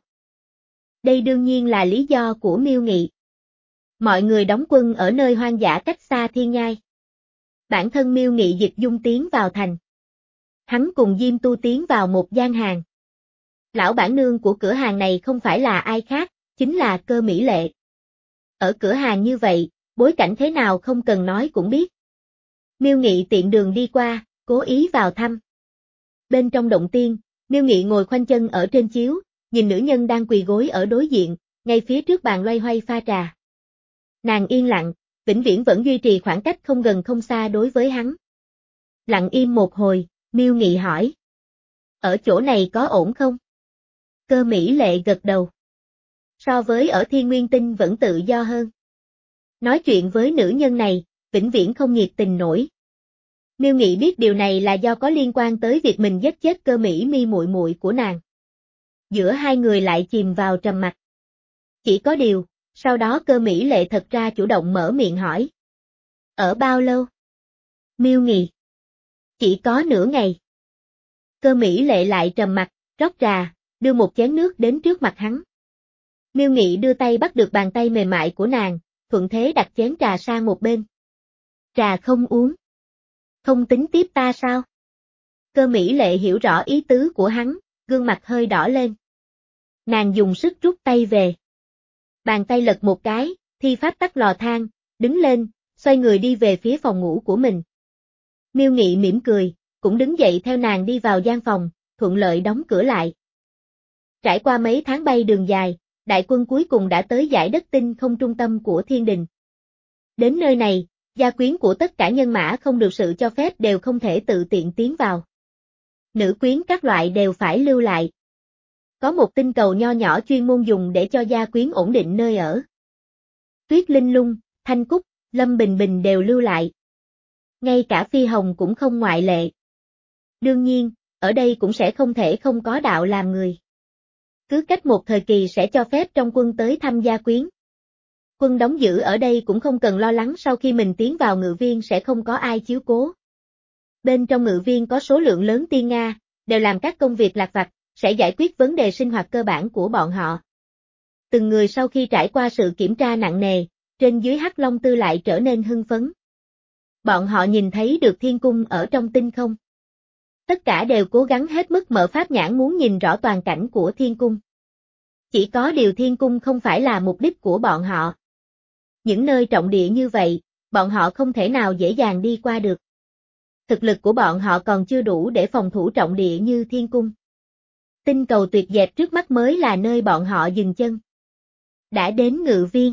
A: Đây đương nhiên là lý do của Miêu Nghị. Mọi người đóng quân ở nơi hoang dã cách xa thiên nhai. Bản thân Miêu Nghị dịch dung tiến vào thành. Hắn cùng Diêm Tu tiến vào một gian hàng. Lão bản nương của cửa hàng này không phải là ai khác, chính là Cơ Mỹ Lệ. Ở cửa hàng như vậy, bối cảnh thế nào không cần nói cũng biết. Miêu Nghị tiện đường đi qua, cố ý vào thăm. Bên trong động tiên, Miêu Nghị ngồi khoanh chân ở trên chiếu, nhìn nữ nhân đang quỳ gối ở đối diện, ngay phía trước bàn loay hoay pha trà. Nàng yên lặng, vĩnh viễn vẫn duy trì khoảng cách không gần không xa đối với hắn. Lặng im một hồi, Miêu Nghị hỏi. Ở chỗ này có ổn không? Cơ Mỹ Lệ gật đầu. So với ở Thiên Nguyên Tinh vẫn tự do hơn. Nói chuyện với nữ nhân này, vĩnh viễn không nhiệt tình nổi. Miêu Nghị biết điều này là do có liên quan tới việc mình giết chết Cơ Mỹ Mi muội muội của nàng. Giữa hai người lại chìm vào trầm mặc. Chỉ có điều, sau đó Cơ Mỹ Lệ thật ra chủ động mở miệng hỏi. Ở bao lâu? Miêu Nghị. Chỉ có nửa ngày. Cơ Mỹ Lệ lại trầm mặc, rót trà, đưa một chén nước đến trước mặt hắn. Miêu Nghị đưa tay bắt được bàn tay mềm mại của nàng, thuận thế đặt chén trà sang một bên. Trà không uống. Không tính tiếp ta sao? Cơ Mỹ Lệ hiểu rõ ý tứ của hắn, gương mặt hơi đỏ lên. Nàng dùng sức rút tay về. Bàn tay lật một cái, thi pháp tắt lò than, đứng lên, xoay người đi về phía phòng ngủ của mình. Miêu Nghị mỉm cười, cũng đứng dậy theo nàng đi vào gian phòng, thuận lợi đóng cửa lại. Trải qua mấy tháng bay đường dài, đại quân cuối cùng đã tới dải đất tinh không trung tâm của thiên đình. Đến nơi này, gia quyến của tất cả nhân mã không được sự cho phép đều không thể tự tiện tiến vào. Nữ quyến các loại đều phải lưu lại. Có một tinh cầu nho nhỏ chuyên môn dùng để cho gia quyến ổn định nơi ở. Tuyết Linh Lung, Thanh Cúc, Lâm Bình Bình đều lưu lại. Ngay cả Phi Hồng cũng không ngoại lệ. Đương nhiên, ở đây cũng sẽ không thể không có đạo làm người. Cứ cách một thời kỳ sẽ cho phép trong quân tới thăm gia quyến. Quân đóng giữ ở đây cũng không cần lo lắng sau khi mình tiến vào ngự viên sẽ không có ai chiếu cố. Bên trong ngự viên có số lượng lớn tiên Nga, đều làm các công việc lặt vặt, sẽ giải quyết vấn đề sinh hoạt cơ bản của bọn họ. Từng người sau khi trải qua sự kiểm tra nặng nề, trên dưới Hắc Long Tư lại trở nên hưng phấn. Bọn họ nhìn thấy được thiên cung ở trong tinh không. Tất cả đều cố gắng hết mức mở pháp nhãn muốn nhìn rõ toàn cảnh của thiên cung. Chỉ có điều thiên cung không phải là mục đích của bọn họ. Những nơi trọng địa như vậy, bọn họ không thể nào dễ dàng đi qua được. Thực lực của bọn họ còn chưa đủ để phòng thủ trọng địa như thiên cung. Tinh cầu tuyệt đẹp trước mắt mới là nơi bọn họ dừng chân. Đã đến ngự viên.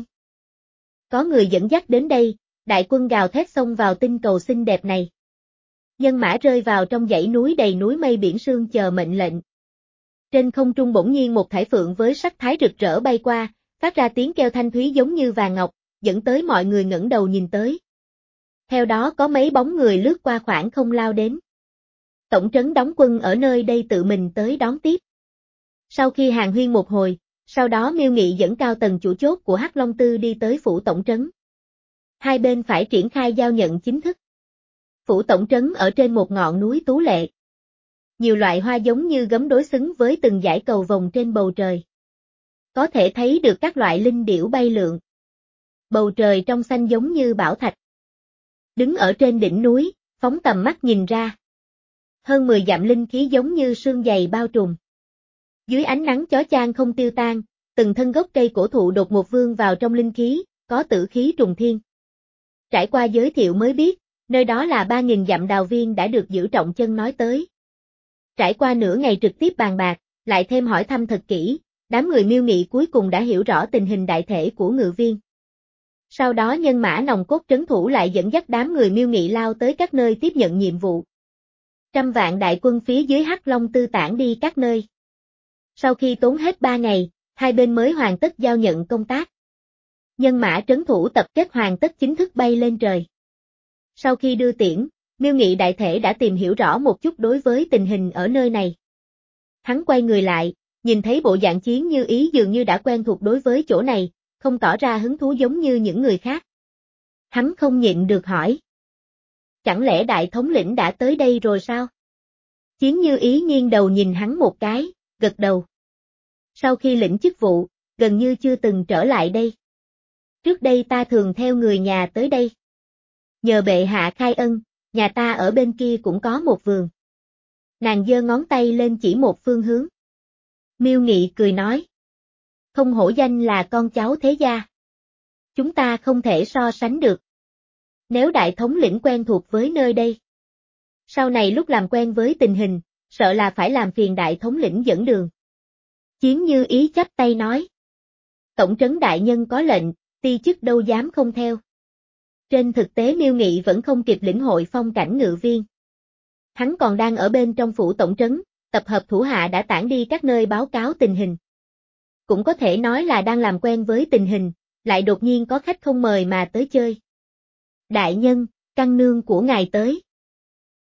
A: Có người dẫn dắt đến đây, đại quân gào thét xông vào tinh cầu xinh đẹp này. Nhân mã rơi vào trong dãy núi đầy núi mây biển sương chờ mệnh lệnh. Trên không trung bỗng nhiên một thải phượng với sắc thái rực rỡ bay qua, phát ra tiếng kêu thanh thúy giống như vàng ngọc, dẫn tới mọi người ngẩng đầu nhìn tới. Theo đó có mấy bóng người lướt qua khoảng không lao đến. Tổng trấn đóng quân ở nơi đây tự mình tới đón tiếp. Sau khi hàn huyên một hồi, sau đó Miêu Nghị dẫn cao tầng chủ chốt của Hắc Long Tư đi tới phủ tổng trấn. Hai bên phải triển khai giao nhận chính thức. Phủ tổng trấn ở trên một ngọn núi tú lệ. Nhiều loại hoa giống như gấm đối xứng với từng dải cầu vồng trên bầu trời. Có thể thấy được các loại linh điểu bay lượn. Bầu trời trong xanh giống như bảo thạch. Đứng ở trên đỉnh núi, phóng tầm mắt nhìn ra. Hơn mười dặm linh khí giống như sương dày bao trùm. Dưới ánh nắng chói chang không tiêu tan, từng thân gốc cây cổ thụ đột ngột vươn vào trong linh khí, có tử khí trùng thiên. Trải qua giới thiệu mới biết, nơi đó là ba nghìn dặm đào viên đã được Giữ Trọng Chân nói tới. Trải qua nửa ngày trực tiếp bàn bạc, lại thêm hỏi thăm thật kỹ, đám người Miêu Nghị cuối cùng đã hiểu rõ tình hình đại thể của ngự viên. Sau đó nhân mã nòng cốt trấn thủ lại dẫn dắt đám người Miêu Nghị lao tới các nơi tiếp nhận nhiệm vụ. Trăm vạn đại quân phía dưới Hắc Long Tư tản đi các nơi. Sau khi tốn hết ba ngày, hai bên mới hoàn tất giao nhận công tác. Nhân mã trấn thủ tập kết hoàn tất chính thức bay lên trời. Sau khi đưa tiễn, Miêu Nghị đại thể đã tìm hiểu rõ một chút đối với tình hình ở nơi này. Hắn quay người lại, Nhìn thấy bộ dạng Chiến Như Ý dường như đã quen thuộc đối với chỗ này, không tỏ ra hứng thú giống như những người khác. Hắn không nhịn được hỏi. Chẳng lẽ đại thống lĩnh đã tới đây rồi sao? Chiến Như Ý nghiêng đầu nhìn hắn một cái, gật đầu. Sau khi lĩnh chức vụ, gần như chưa từng trở lại đây. Trước đây ta thường theo người nhà tới đây. Nhờ bệ hạ khai ân, nhà ta ở bên kia cũng có một vườn. Nàng giơ ngón tay lên chỉ một phương hướng. Miêu Nghị cười nói. Không hổ danh là con cháu thế gia. Chúng ta không thể so sánh được. Nếu đại thống lĩnh quen thuộc với nơi đây. Sau này lúc làm quen với tình hình, sợ là phải làm phiền đại thống lĩnh dẫn đường. Chiến Như Ý chắp tay nói. Tổng trấn đại nhân có lệnh, ti chức đâu dám không theo. Trên thực tế Miêu Nghị vẫn không kịp lĩnh hội phong cảnh ngự viên. Hắn còn đang ở bên trong phủ tổng trấn, tập hợp thủ hạ đã tản đi các nơi báo cáo tình hình. Cũng có thể nói là đang làm quen với tình hình, lại đột nhiên có khách không mời mà tới chơi. Đại nhân, căn nương của ngài tới.